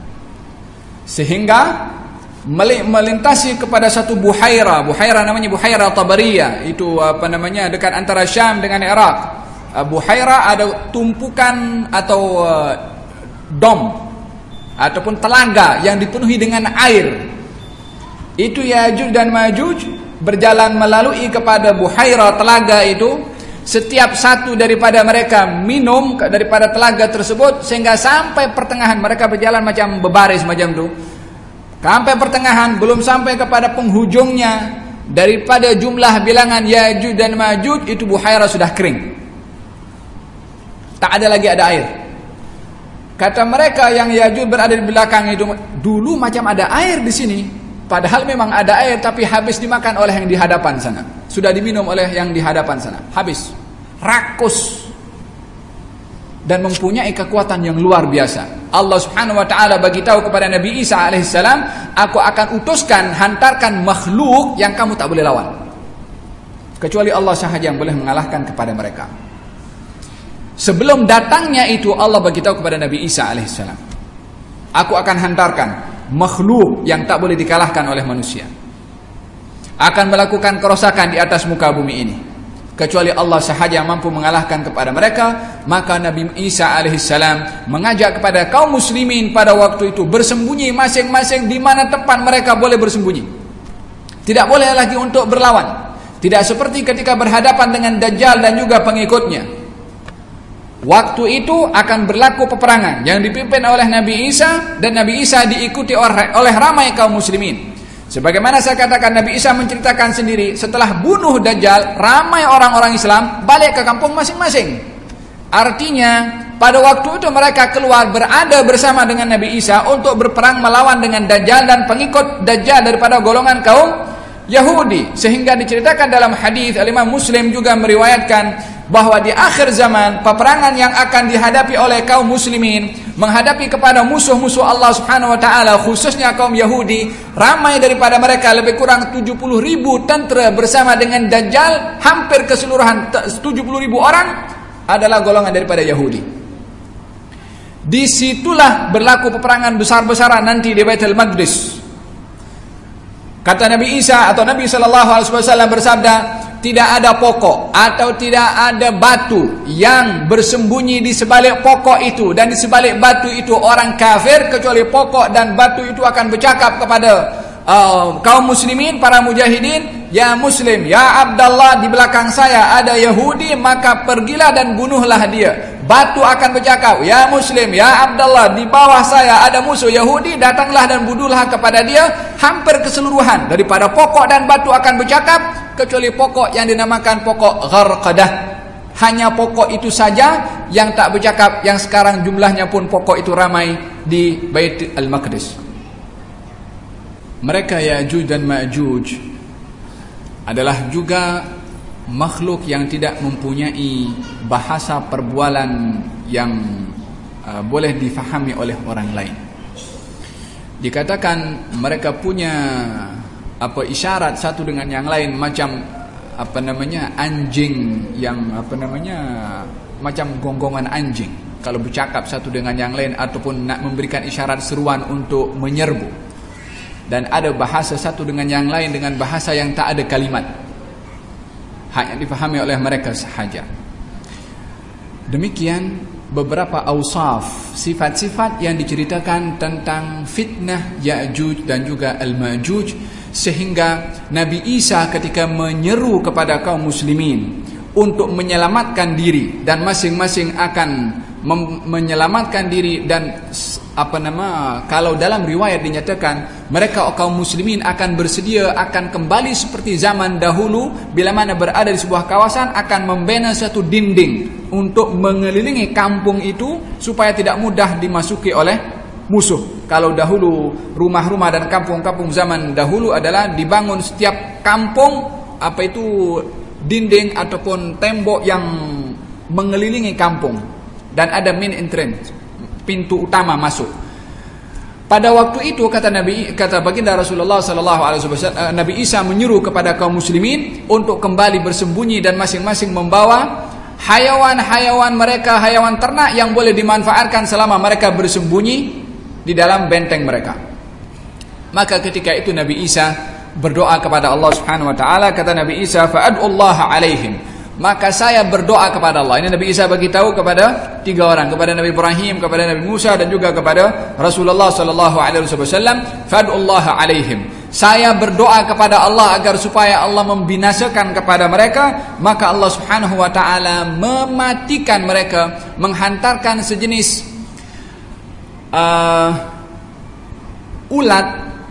Sehingga melintasi kepada satu buhaira, buhaira namanya Buhaira Tabariyah, itu apa namanya dekat antara Syam dengan Iraq. Buhaira ada tumpukan atau uh, dom ataupun telaga yang dipenuhi dengan air. Itu Ya'juj dan Ma'juj berjalan melalui kepada buhaira, telaga itu. Setiap satu daripada mereka minum daripada telaga tersebut, sehingga sampai pertengahan mereka berjalan macam berbaris macam itu. Sampai pertengahan, belum sampai kepada penghujungnya, daripada jumlah bilangan Ya'juj dan Ma'juj itu buhaira sudah kering. Tak ada lagi ada air. Kata mereka yang Ya'juj berada di belakang itu, dulu macam ada air di sini, padahal memang ada air tapi habis dimakan oleh yang di hadapan sana. Sudah diminum oleh yang di hadapan sana. Habis. Rakus. Dan mempunyai kekuatan yang luar biasa. Allah Subhanahu wa taala bagi tahu kepada Nabi Isa alaihissalam, aku akan utuskan, hantarkan makhluk yang kamu tak boleh lawan. Kecuali Allah sahaja yang boleh mengalahkan kepada mereka. Sebelum datangnya itu Allah beritahu kepada Nabi Isa alaihissalam, aku akan hantarkan makhluk yang tak boleh dikalahkan oleh manusia, akan melakukan kerosakan di atas muka bumi ini. Kecuali Allah sahaja yang mampu mengalahkan kepada mereka. Maka Nabi Isa alaihissalam mengajak kepada kaum muslimin pada waktu itu bersembunyi masing-masing di mana tempat mereka boleh bersembunyi. Tidak boleh lagi untuk berlawan. Tidak seperti ketika berhadapan dengan Dajjal dan juga pengikutnya. Waktu itu akan berlaku peperangan yang dipimpin oleh Nabi Isa, dan Nabi Isa diikuti oleh ramai kaum muslimin. Sebagaimana saya katakan, Nabi Isa menceritakan sendiri, setelah bunuh Dajjal, ramai orang-orang Islam balik ke kampung masing-masing. Artinya pada waktu itu mereka keluar berada bersama dengan Nabi Isa untuk berperang melawan dengan Dajjal dan pengikut Dajjal daripada golongan kaum Yahudi. Sehingga diceritakan dalam hadis, Imam Muslim juga meriwayatkan bahwa di akhir zaman peperangan yang akan dihadapi oleh kaum muslimin menghadapi kepada musuh-musuh Allah Subhanahu wa taala, khususnya kaum Yahudi, ramai daripada mereka lebih kurang tujuh puluh ribu tentera bersama dengan Dajjal, hampir keseluruhan tujuh puluh ribu orang adalah golongan daripada Yahudi. Disitulah berlaku peperangan besar-besaran nanti di Baitul Maqdis. Kata Nabi Isa atau Nabi sallallahu alaihi wasallam bersabda, tidak ada pokok atau tidak ada batu yang bersembunyi di sebalik pokok itu dan di sebalik batu itu orang kafir, kecuali pokok dan batu itu akan bercakap kepada uh, kaum muslimin, para mujahidin, ya muslim, ya Abdullah, di belakang saya ada Yahudi, maka pergilah dan bunuhlah dia. Batu akan bercakap, ya muslim, ya Abdullah, di bawah saya ada musuh Yahudi, datanglah dan bunuhlah kepada dia. Hampir keseluruhan daripada pokok dan batu akan bercakap, kecuali pokok yang dinamakan pokok Gharqadah. Hanya pokok itu saja yang tak bercakap, yang sekarang jumlahnya pun pokok itu ramai di Bait Al-Maqdis. mereka Ya'juj dan Ma'juj adalah juga makhluk yang tidak mempunyai bahasa perbualan yang uh, boleh difahami oleh orang lain. Dikatakan mereka punya apa isyarat satu dengan yang lain macam apa namanya anjing yang apa namanya macam gonggongan anjing kalau bercakap satu dengan yang lain ataupun nak memberikan isyarat seruan untuk menyerbu. Dan ada bahasa satu dengan yang lain dengan bahasa yang tak ada kalimat, hanya difahami oleh mereka sahaja. Demikian beberapa awsaf, sifat-sifat yang diceritakan tentang fitnah Ya'juj dan juga Al-Ma'juj, sehingga Nabi Isa ketika menyeru kepada kaum muslimin untuk menyelamatkan diri dan masing-masing akan menyelamatkan diri, dan apa nama kalau dalam riwayat dinyatakan mereka kaum muslimin akan bersedia akan kembali seperti zaman dahulu bila mana berada di sebuah kawasan, akan membina satu dinding untuk mengelilingi kampung itu supaya tidak mudah dimasuki oleh musuh. Kalau dahulu rumah-rumah dan kampung-kampung zaman dahulu adalah dibangun setiap kampung apa itu dinding ataupun tembok yang mengelilingi kampung, dan ada main entrance, pintu utama masuk. Pada waktu itu kata Nabi, kata baginda Rasulullah sallallahu alaihi wasallam, Nabi Isa menyuruh kepada kaum muslimin untuk kembali bersembunyi dan masing-masing membawa hayawan-hayawan mereka, hayawan ternak yang boleh dimanfaatkan selama mereka bersembunyi di dalam benteng mereka. Maka ketika itu Nabi Isa berdoa kepada Allah Subhanahu wa taala. Kata Nabi Isa, fa'ad'ullaha alaihim, maka saya berdoa kepada Allah. Ini Nabi Isa bagi tahu kepada tiga orang, kepada Nabi Ibrahim, kepada Nabi Musa, dan juga kepada Rasulullah sallallahu alaihi wasallam. Fa'ad'ullaha alaihim, saya berdoa kepada Allah agar supaya Allah membinasakan kepada mereka. Maka Allah Subhanahu wa taala mematikan mereka, menghantarkan sejenis uh, ulat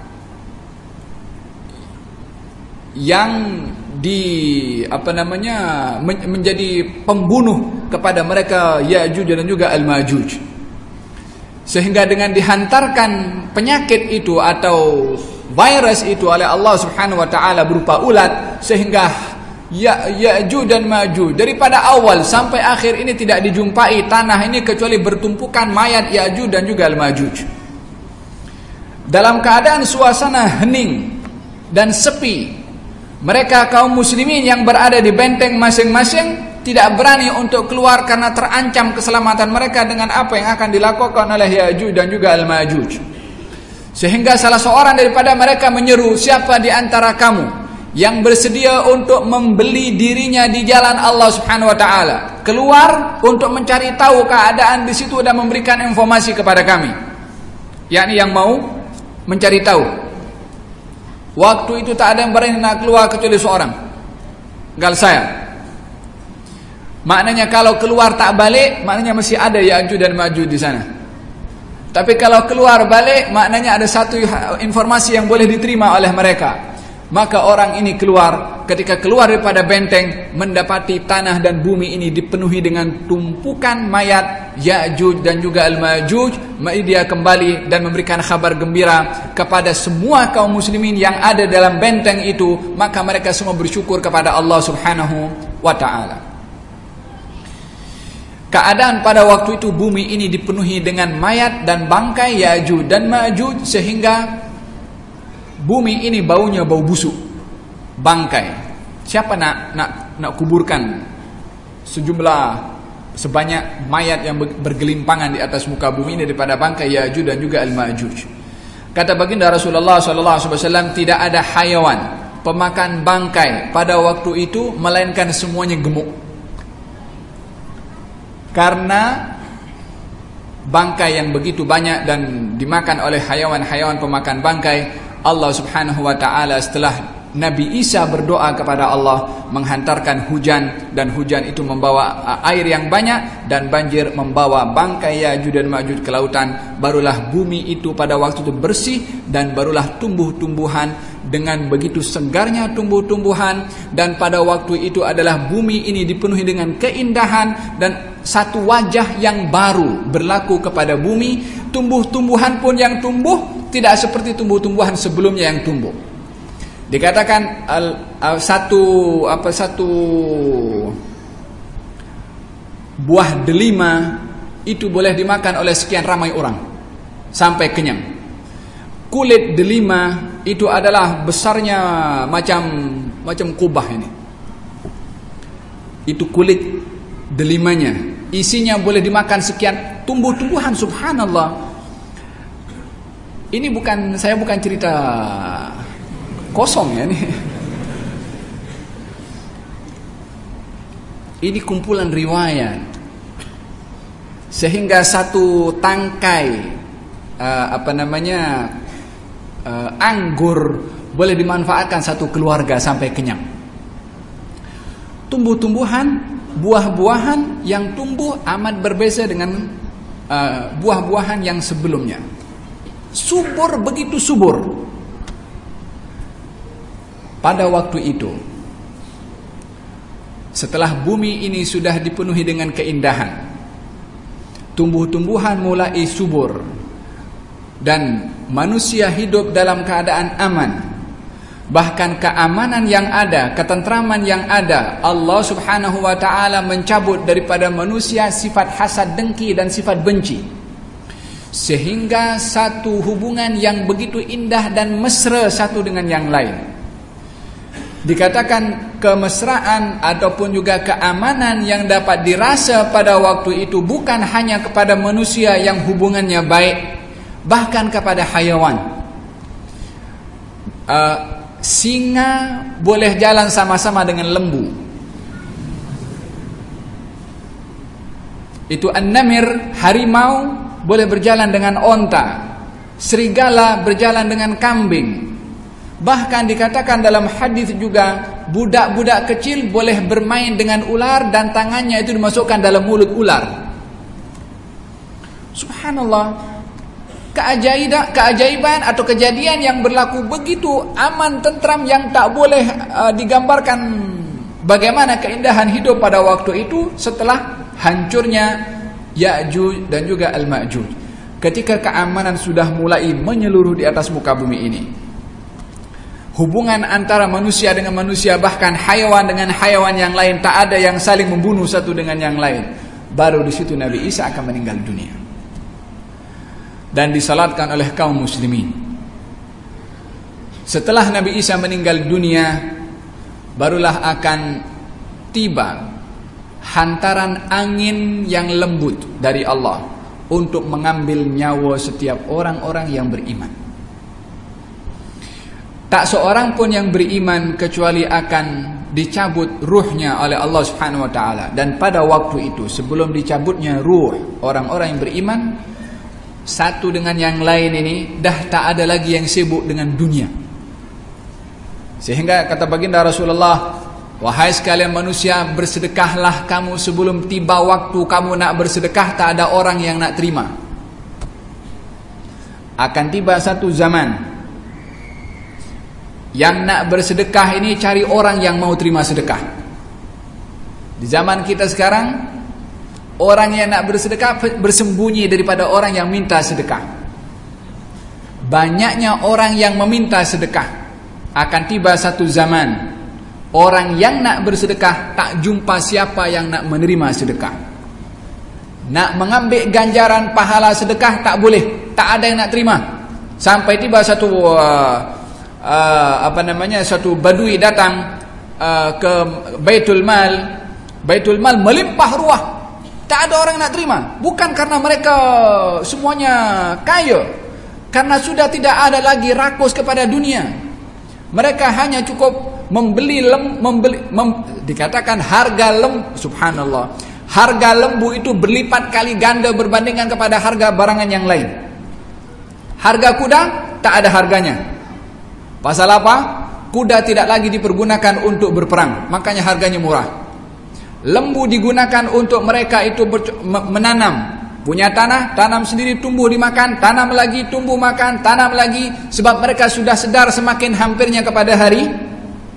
yang di apa namanya men menjadi pembunuh kepada mereka Ya'juj dan juga Al-Ma'juj, sehingga dengan dihantarkan penyakit itu atau virus itu oleh Allah Subhanahu wa taala berupa ulat, sehingga Ya Ya'juj dan Ma'juj daripada awal sampai akhir ini tidak dijumpai tanah ini kecuali bertumpukan mayat Ya'juj dan juga Al-Ma'juj. Dalam keadaan suasana hening dan sepi, mereka kaum muslimin yang berada di benteng masing-masing tidak berani untuk keluar karena terancam keselamatan mereka dengan apa yang akan dilakukan oleh Ya'juj dan juga Al-Ma'juj. Sehingga salah seorang daripada mereka menyeru, siapa di antara kamu yang bersedia untuk membeli dirinya di jalan Allah Subhanahu wa taala, keluar untuk mencari tahu keadaan di situ dan memberikan informasi kepada kami. Yakni yang mau mencari tahu. Waktu itu tak ada yang berani nak keluar kecuali seorang, gal saya. Maknanya kalau keluar tak balik, maknanya masih ada Ya'juj dan Ma'juj di sana. Tapi kalau keluar balik, maknanya ada satu informasi yang boleh diterima oleh mereka. Maka orang ini keluar. Ketika keluar daripada benteng, mendapati tanah dan bumi ini dipenuhi dengan tumpukan mayat Ya'juj dan juga Al-Ma'juj. Maka dia kembali dan memberikan kabar gembira kepada semua kaum muslimin yang ada dalam benteng itu. Maka mereka semua bersyukur kepada Allah Subhanahu wa ta'ala. Keadaan pada waktu itu bumi ini dipenuhi dengan mayat dan bangkai Ya'juj dan Ma'juj, sehingga bumi ini baunya bau busuk, bangkai. Siapa nak nak nak kuburkan sejumlah sebanyak mayat yang bergelimpangan di atas muka bumi ini daripada bangkai Ya'juj dan juga Al-Ma'juj? Kata baginda Rasulullah sallallahu alaihi wasallam, tidak ada hayawan pemakan bangkai pada waktu itu melainkan semuanya gemuk. Karena bangkai yang begitu banyak dan dimakan oleh hayawan-hayawan pemakan bangkai, Allah Subhanahu wa taala setelah Nabi Isa berdoa kepada Allah menghantarkan hujan, dan hujan itu membawa air yang banyak dan banjir membawa bangkai Ya'juj dan Ma'juj ke lautan. Barulah bumi itu pada waktu itu bersih, dan barulah tumbuh-tumbuhan dengan begitu segarnya tumbuh-tumbuhan. Dan pada waktu itu adalah bumi ini dipenuhi dengan keindahan dan satu wajah yang baru berlaku kepada bumi. Tumbuh-tumbuhan pun yang tumbuh tidak seperti tumbuh-tumbuhan sebelumnya yang tumbuh. Dikatakan al, al, satu apa satu buah delima itu boleh dimakan oleh sekian ramai orang sampai kenyang. Kulit delima itu adalah besarnya macam macam kubah ini. Itu kulit delimanya. Isinya boleh dimakan sekian tumbuh-tumbuhan, subhanallah. Ini bukan, saya bukan cerita kosong ya ini. Ini kumpulan riwayat. Sehingga satu tangkai uh, apa namanya uh, anggur boleh dimanfaatkan satu keluarga sampai kenyang. Tumbuh-tumbuhan, buah-buahan yang tumbuh amat berbeza dengan uh, buah-buahan yang sebelumnya. Subur, begitu subur. Pada waktu itu, setelah bumi ini sudah dipenuhi dengan keindahan, tumbuh-tumbuhan mulai subur, dan manusia hidup dalam keadaan aman. Bahkan keamanan yang ada, ketentraman yang ada, Allah subhanahu wa ta'ala mencabut daripada manusia sifat hasad, dengki dan sifat benci, sehingga satu hubungan yang begitu indah dan mesra satu dengan yang lain. Dikatakan kemesraan ataupun juga keamanan yang dapat dirasa pada waktu itu bukan hanya kepada manusia yang hubungannya baik, bahkan kepada hayawan. uh, Singa boleh jalan sama-sama dengan lembu. Itu an-namir, harimau boleh berjalan dengan onta. Serigala berjalan dengan kambing. Bahkan dikatakan dalam hadis juga, budak-budak kecil boleh bermain dengan ular dan tangannya itu dimasukkan dalam mulut ular. Subhanallah. Keajaiban, keajaiban atau kejadian yang berlaku begitu aman, tentram, yang tak boleh uh, digambarkan bagaimana keindahan hidup pada waktu itu setelah hancurnya Ya'juj dan juga Al-Ma'juj. Ketika keamanan sudah mulai menyeluruh di atas muka bumi ini, hubungan antara manusia dengan manusia, bahkan hayawan dengan hayawan yang lain, tak ada yang saling membunuh satu dengan yang lain. Baru di situ Nabi Isa akan meninggal dunia dan disalatkan oleh kaum muslimin. Setelah Nabi Isa meninggal dunia, barulah akan tiba hantaran angin yang lembut dari Allah untuk mengambil nyawa setiap orang-orang yang beriman. Tak seorang pun yang beriman kecuali akan dicabut ruhnya oleh Allah Subhanahu wa taala. Dan pada waktu itu, sebelum dicabutnya ruh orang-orang yang beriman, satu dengan yang lain ini dah tak ada lagi yang sibuk dengan dunia. Sehingga kata baginda Rasulullah, wahai sekalian manusia, bersedekahlah kamu sebelum tiba waktu kamu nak bersedekah, tak ada orang yang nak terima. Akan tiba satu zaman yang nak bersedekah ini cari orang yang mau terima sedekah. Di zaman kita sekarang, orang yang nak bersedekah bersembunyi daripada orang yang minta sedekah. Banyaknya orang yang meminta sedekah. Akan tiba satu zaman, orang yang nak bersedekah tak jumpa siapa yang nak menerima sedekah. Nak mengambil ganjaran pahala sedekah tak boleh, tak ada yang nak terima. Sampai tiba satu uh, uh, apa namanya satu badui datang uh, ke Baitul Mal. Baitul Mal melimpah ruah. Tak ada orang nak terima. Bukan karena mereka semuanya kaya, karena sudah tidak ada lagi rakus kepada dunia. Mereka hanya cukup membeli lem, membeli mem, dikatakan harga lem, subhanallah, harga lembu itu berlipat kali ganda berbandingkan kepada harga barangan yang lain. Harga kuda tak ada harganya. Pasal apa? Kuda tidak lagi dipergunakan untuk berperang, makanya harganya murah. Lembu digunakan untuk mereka itu menanam. Punya tanah, tanam sendiri, tumbuh dimakan, tanam lagi, tumbuh makan, tanam lagi. Sebab mereka sudah sedar semakin hampirnya kepada hari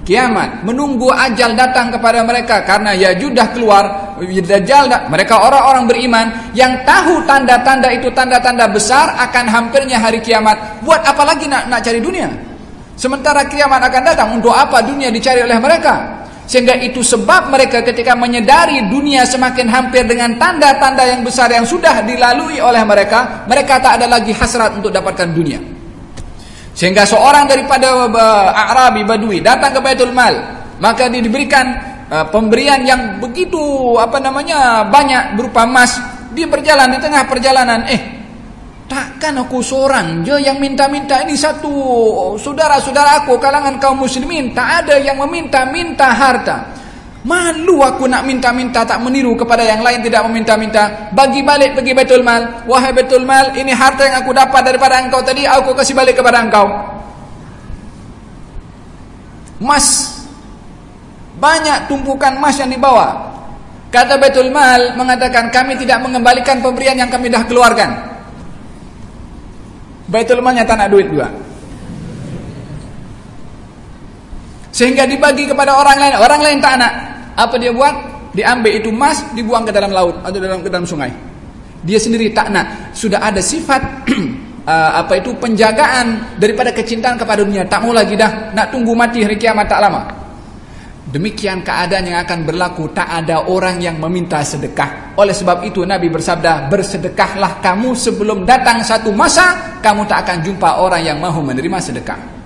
kiamat, menunggu ajal datang kepada mereka, karena Ya'juj dah keluar, Dajjal dah. Mereka orang-orang beriman yang tahu tanda-tanda itu tanda-tanda besar akan hampirnya hari kiamat. Buat apa lagi nak nak cari dunia? Sementara kiamat akan datang, untuk apa dunia dicari oleh mereka? Sehingga itu sebab mereka ketika menyadari dunia semakin hampir dengan tanda-tanda yang besar yang sudah dilalui oleh mereka, mereka tak ada lagi hasrat untuk dapatkan dunia. Sehingga seorang daripada uh, A'rabi Badui datang ke Baitul Mal, maka dia diberikan uh, pemberian yang begitu apa namanya banyak berupa emas. Dia berjalan di tengah perjalanan, eh takkan aku seorang je yang minta-minta ini, satu saudara-saudara aku kalangan kaum muslimin tak ada yang meminta-minta harta. Malu aku nak minta-minta, tak meniru kepada yang lain tidak meminta-minta. Bagi balik pergi Baitul Mal. Wahai Baitul Mal, ini harta yang aku dapat daripada engkau tadi, aku kasih balik kepada engkau. Emas, banyak tumpukan emas yang dibawa. Kata Baitul Mal mengatakan, kami tidak mengembalikan pemberian yang kami dah keluarkan. Baitul Malnya tak nak duit juga, sehingga dibagi kepada orang lain. Orang lain tak nak. Apa dia buat? Diambil itu emas, dibuang ke dalam laut atau dalam ke dalam sungai. Dia sendiri tak nak. Sudah ada sifat uh, apa itu penjagaan daripada kecintaan kepada dunia. Tak mau lagi dah, nak tunggu mati hari kiamat tak lama. Demikian keadaan yang akan berlaku. Tak ada orang yang meminta sedekah. Oleh sebab itu Nabi bersabda, bersedekahlah kamu sebelum datang satu masa kamu tak akan jumpa orang yang mahu menerima sedekah.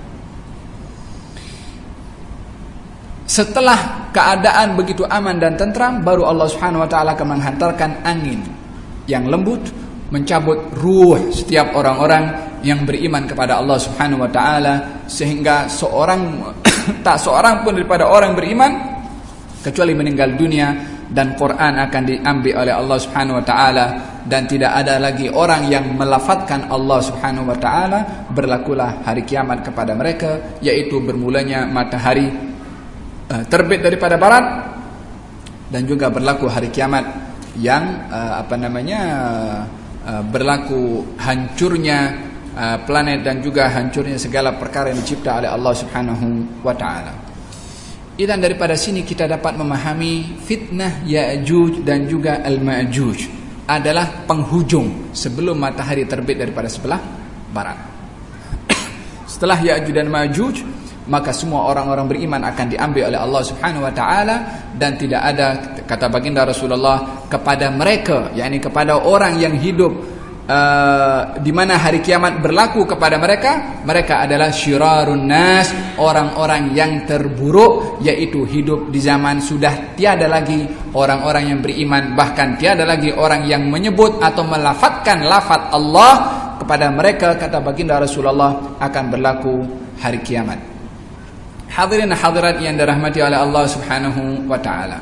Setelah keadaan begitu aman dan tentram, baru Allah Subhanahu wa taala akan menghantarkan angin yang lembut, mencabut ruh setiap orang-orang yang beriman kepada Allah Subhanahu wa taala, sehingga seorang tak seorang pun daripada orang beriman kecuali meninggal dunia, dan Quran akan diambil oleh Allah Subhanahu wa taala, dan tidak ada lagi orang yang melafadzkan Allah Subhanahu wa taala. Berlakulah hari kiamat kepada mereka, yaitu bermulanya matahari Uh, terbit daripada barat, dan juga berlaku hari kiamat yang uh, apa namanya uh, berlaku hancurnya uh, planet dan juga hancurnya segala perkara yang dicipta oleh Allah Subhanahu wa taala. Dan daripada sini kita dapat memahami fitnah Ya'juj dan juga Al-Ma'juj adalah penghujung sebelum matahari terbit daripada sebelah barat. Setelah Ya'juj dan Ma'juj, maka semua orang-orang beriman akan diambil oleh Allah Subhanahu wa taala, dan tidak ada, kata baginda Rasulullah, kepada mereka, yakni kepada orang yang hidup uh, di mana hari kiamat berlaku kepada mereka, mereka adalah syirarun nas, orang-orang yang terburuk, yaitu hidup di zaman sudah tiada lagi orang-orang yang beriman, bahkan tiada lagi orang yang menyebut atau melafadzkan lafaz Allah. Kepada mereka, kata baginda Rasulullah, akan berlaku hari kiamat. Hadirin hadirat yang dirahmati oleh Allah Subhanahu wa taala.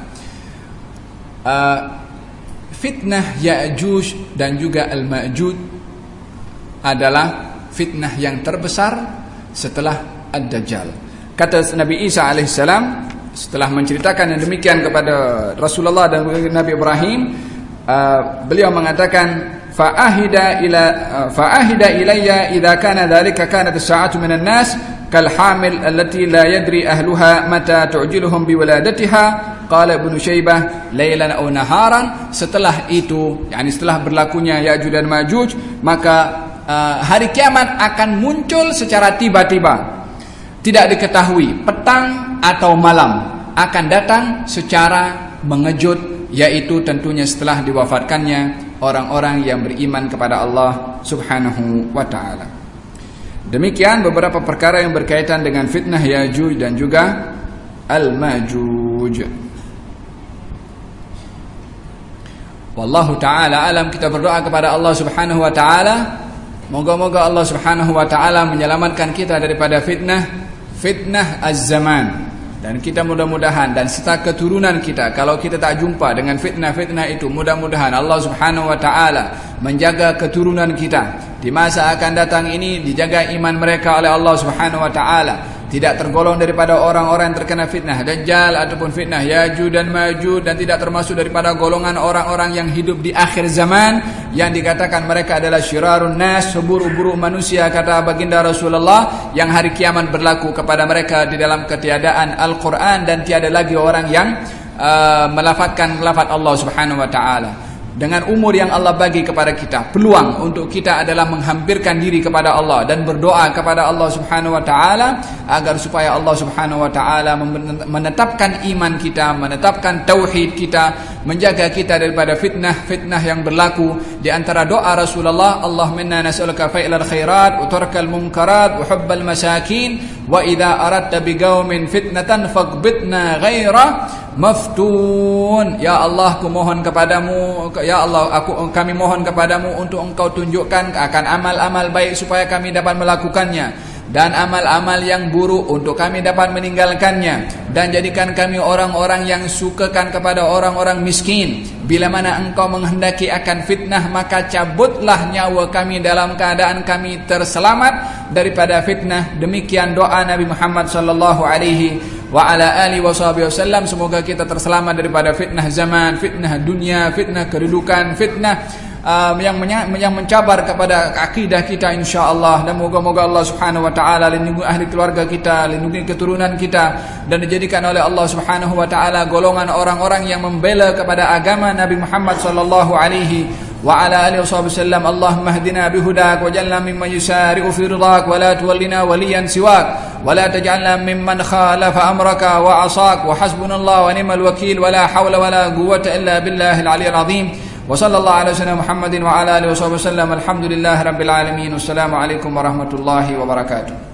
Uh, fitnah Ya'juj dan juga Al-Ma'juj adalah fitnah yang terbesar setelah Ad-Dajjal. Kata Nabi Isa alaihissalam setelah menceritakan yang demikian kepada Rasulullah dan Nabi Ibrahim, uh, beliau mengatakan, fa'ahida ila uh, fa'ahida ilayya idza kana dhalika kanat as-sa'atu minan nas kalhamil allati la yadri ahluha mata tu'jiluhum biwaladatiha, qala Ibnu Syaibah lailan aw naharan. Setelah itu, yakni setelah berlakunya Ya'juj dan Ma'juj, maka uh, hari kiamat akan muncul secara tiba-tiba, tidak diketahui petang atau malam, akan datang secara mengejut, yaitu tentunya setelah diwafatkannya orang-orang yang beriman kepada Allah Subhanahu wa taala. Demikian beberapa perkara yang berkaitan dengan fitnah Ya'juj dan juga Al-Ma'juj. Wallahu ta'ala alam. Kita berdoa kepada Allah Subhanahu wa ta'ala, moga-moga Allah Subhanahu wa ta'ala menyelamatkan kita daripada fitnah Fitnah az-zaman. Dan kita mudah-mudahan dan serta keturunan kita, kalau kita tak jumpa dengan fitnah-fitnah itu, mudah-mudahan Allah Subhanahu wa taala menjaga keturunan kita di masa akan datang ini, dijaga iman mereka oleh Allah Subhanahu wa taala, tidak tergolong daripada orang-orang yang terkena fitnah Dajjal ataupun fitnah Yajuj dan Majuj, dan tidak termasuk daripada golongan orang-orang yang hidup di akhir zaman yang dikatakan mereka adalah syirarun nas, seburuk-buruk manusia, kata baginda Rasulullah, yang hari kiamat berlaku kepada mereka di dalam ketiadaan Al-Quran, dan tiada lagi orang yang uh, melafazkan lafaz Allah Subhanahu wa taala. Dengan umur yang Allah bagi kepada kita, peluang untuk kita adalah menghampirkan diri kepada Allah dan berdoa kepada Allah Subhanahu wa taala agar supaya Allah Subhanahu wa taala menetapkan iman kita, menetapkan tauhid kita, menjaga kita daripada fitnah-fitnah yang berlaku. Di antara doa Rasulullah, Allahumma inna nas'aluka fa'ilal khairat wa tarkal munkarat wa hubbal masakin wa idza aradta biqaumin fitnatan faqbitna ghaira maftun. Ya Allah, aku mohon kepadamu, ya Allah, aku kami mohon kepadamu untuk engkau tunjukkan akan amal-amal baik supaya kami dapat melakukannya, dan amal-amal yang buruk untuk kami dapat meninggalkannya, dan jadikan kami orang-orang yang sukakan kepada orang-orang miskin. Bila mana engkau menghendaki akan fitnah, maka cabutlah nyawa kami dalam keadaan kami terselamat daripada fitnah. Demikian doa Nabi Muhammad sallallahu alaihi wa ala alihi wasallam. Semoga kita terselamat daripada fitnah zaman, fitnah dunia, fitnah kedudukan, fitnah uh, yang yang mencabar kepada akidah kita, insya-Allah. Dan moga-moga Allah Subhanahu wa taala lindungi ahli keluarga kita, lindungi keturunan kita, dan dijadikan oleh Allah Subhanahu wa taala golongan orang-orang yang membela kepada agama Nabi Muhammad sallallahu alaihi wa ala alihi wasallam. Allahumma hdina bihudak waj'alna mimman yusari'u fi ridak wa la tuwallina waliyan siwak wa la taj'alna mimman khalafa amraka wa 'asak wa hasbunallahu wa ni'mal wakeel wa la hawla wa la quwwata illa billahil aliyyil azim. Wa sallallahu ala sayyidina Muhammadin wa ala alihi wasallam. Alhamdulillahirabbil alamin. Wassalamu alaikum warahmatullahi wabarakatuh.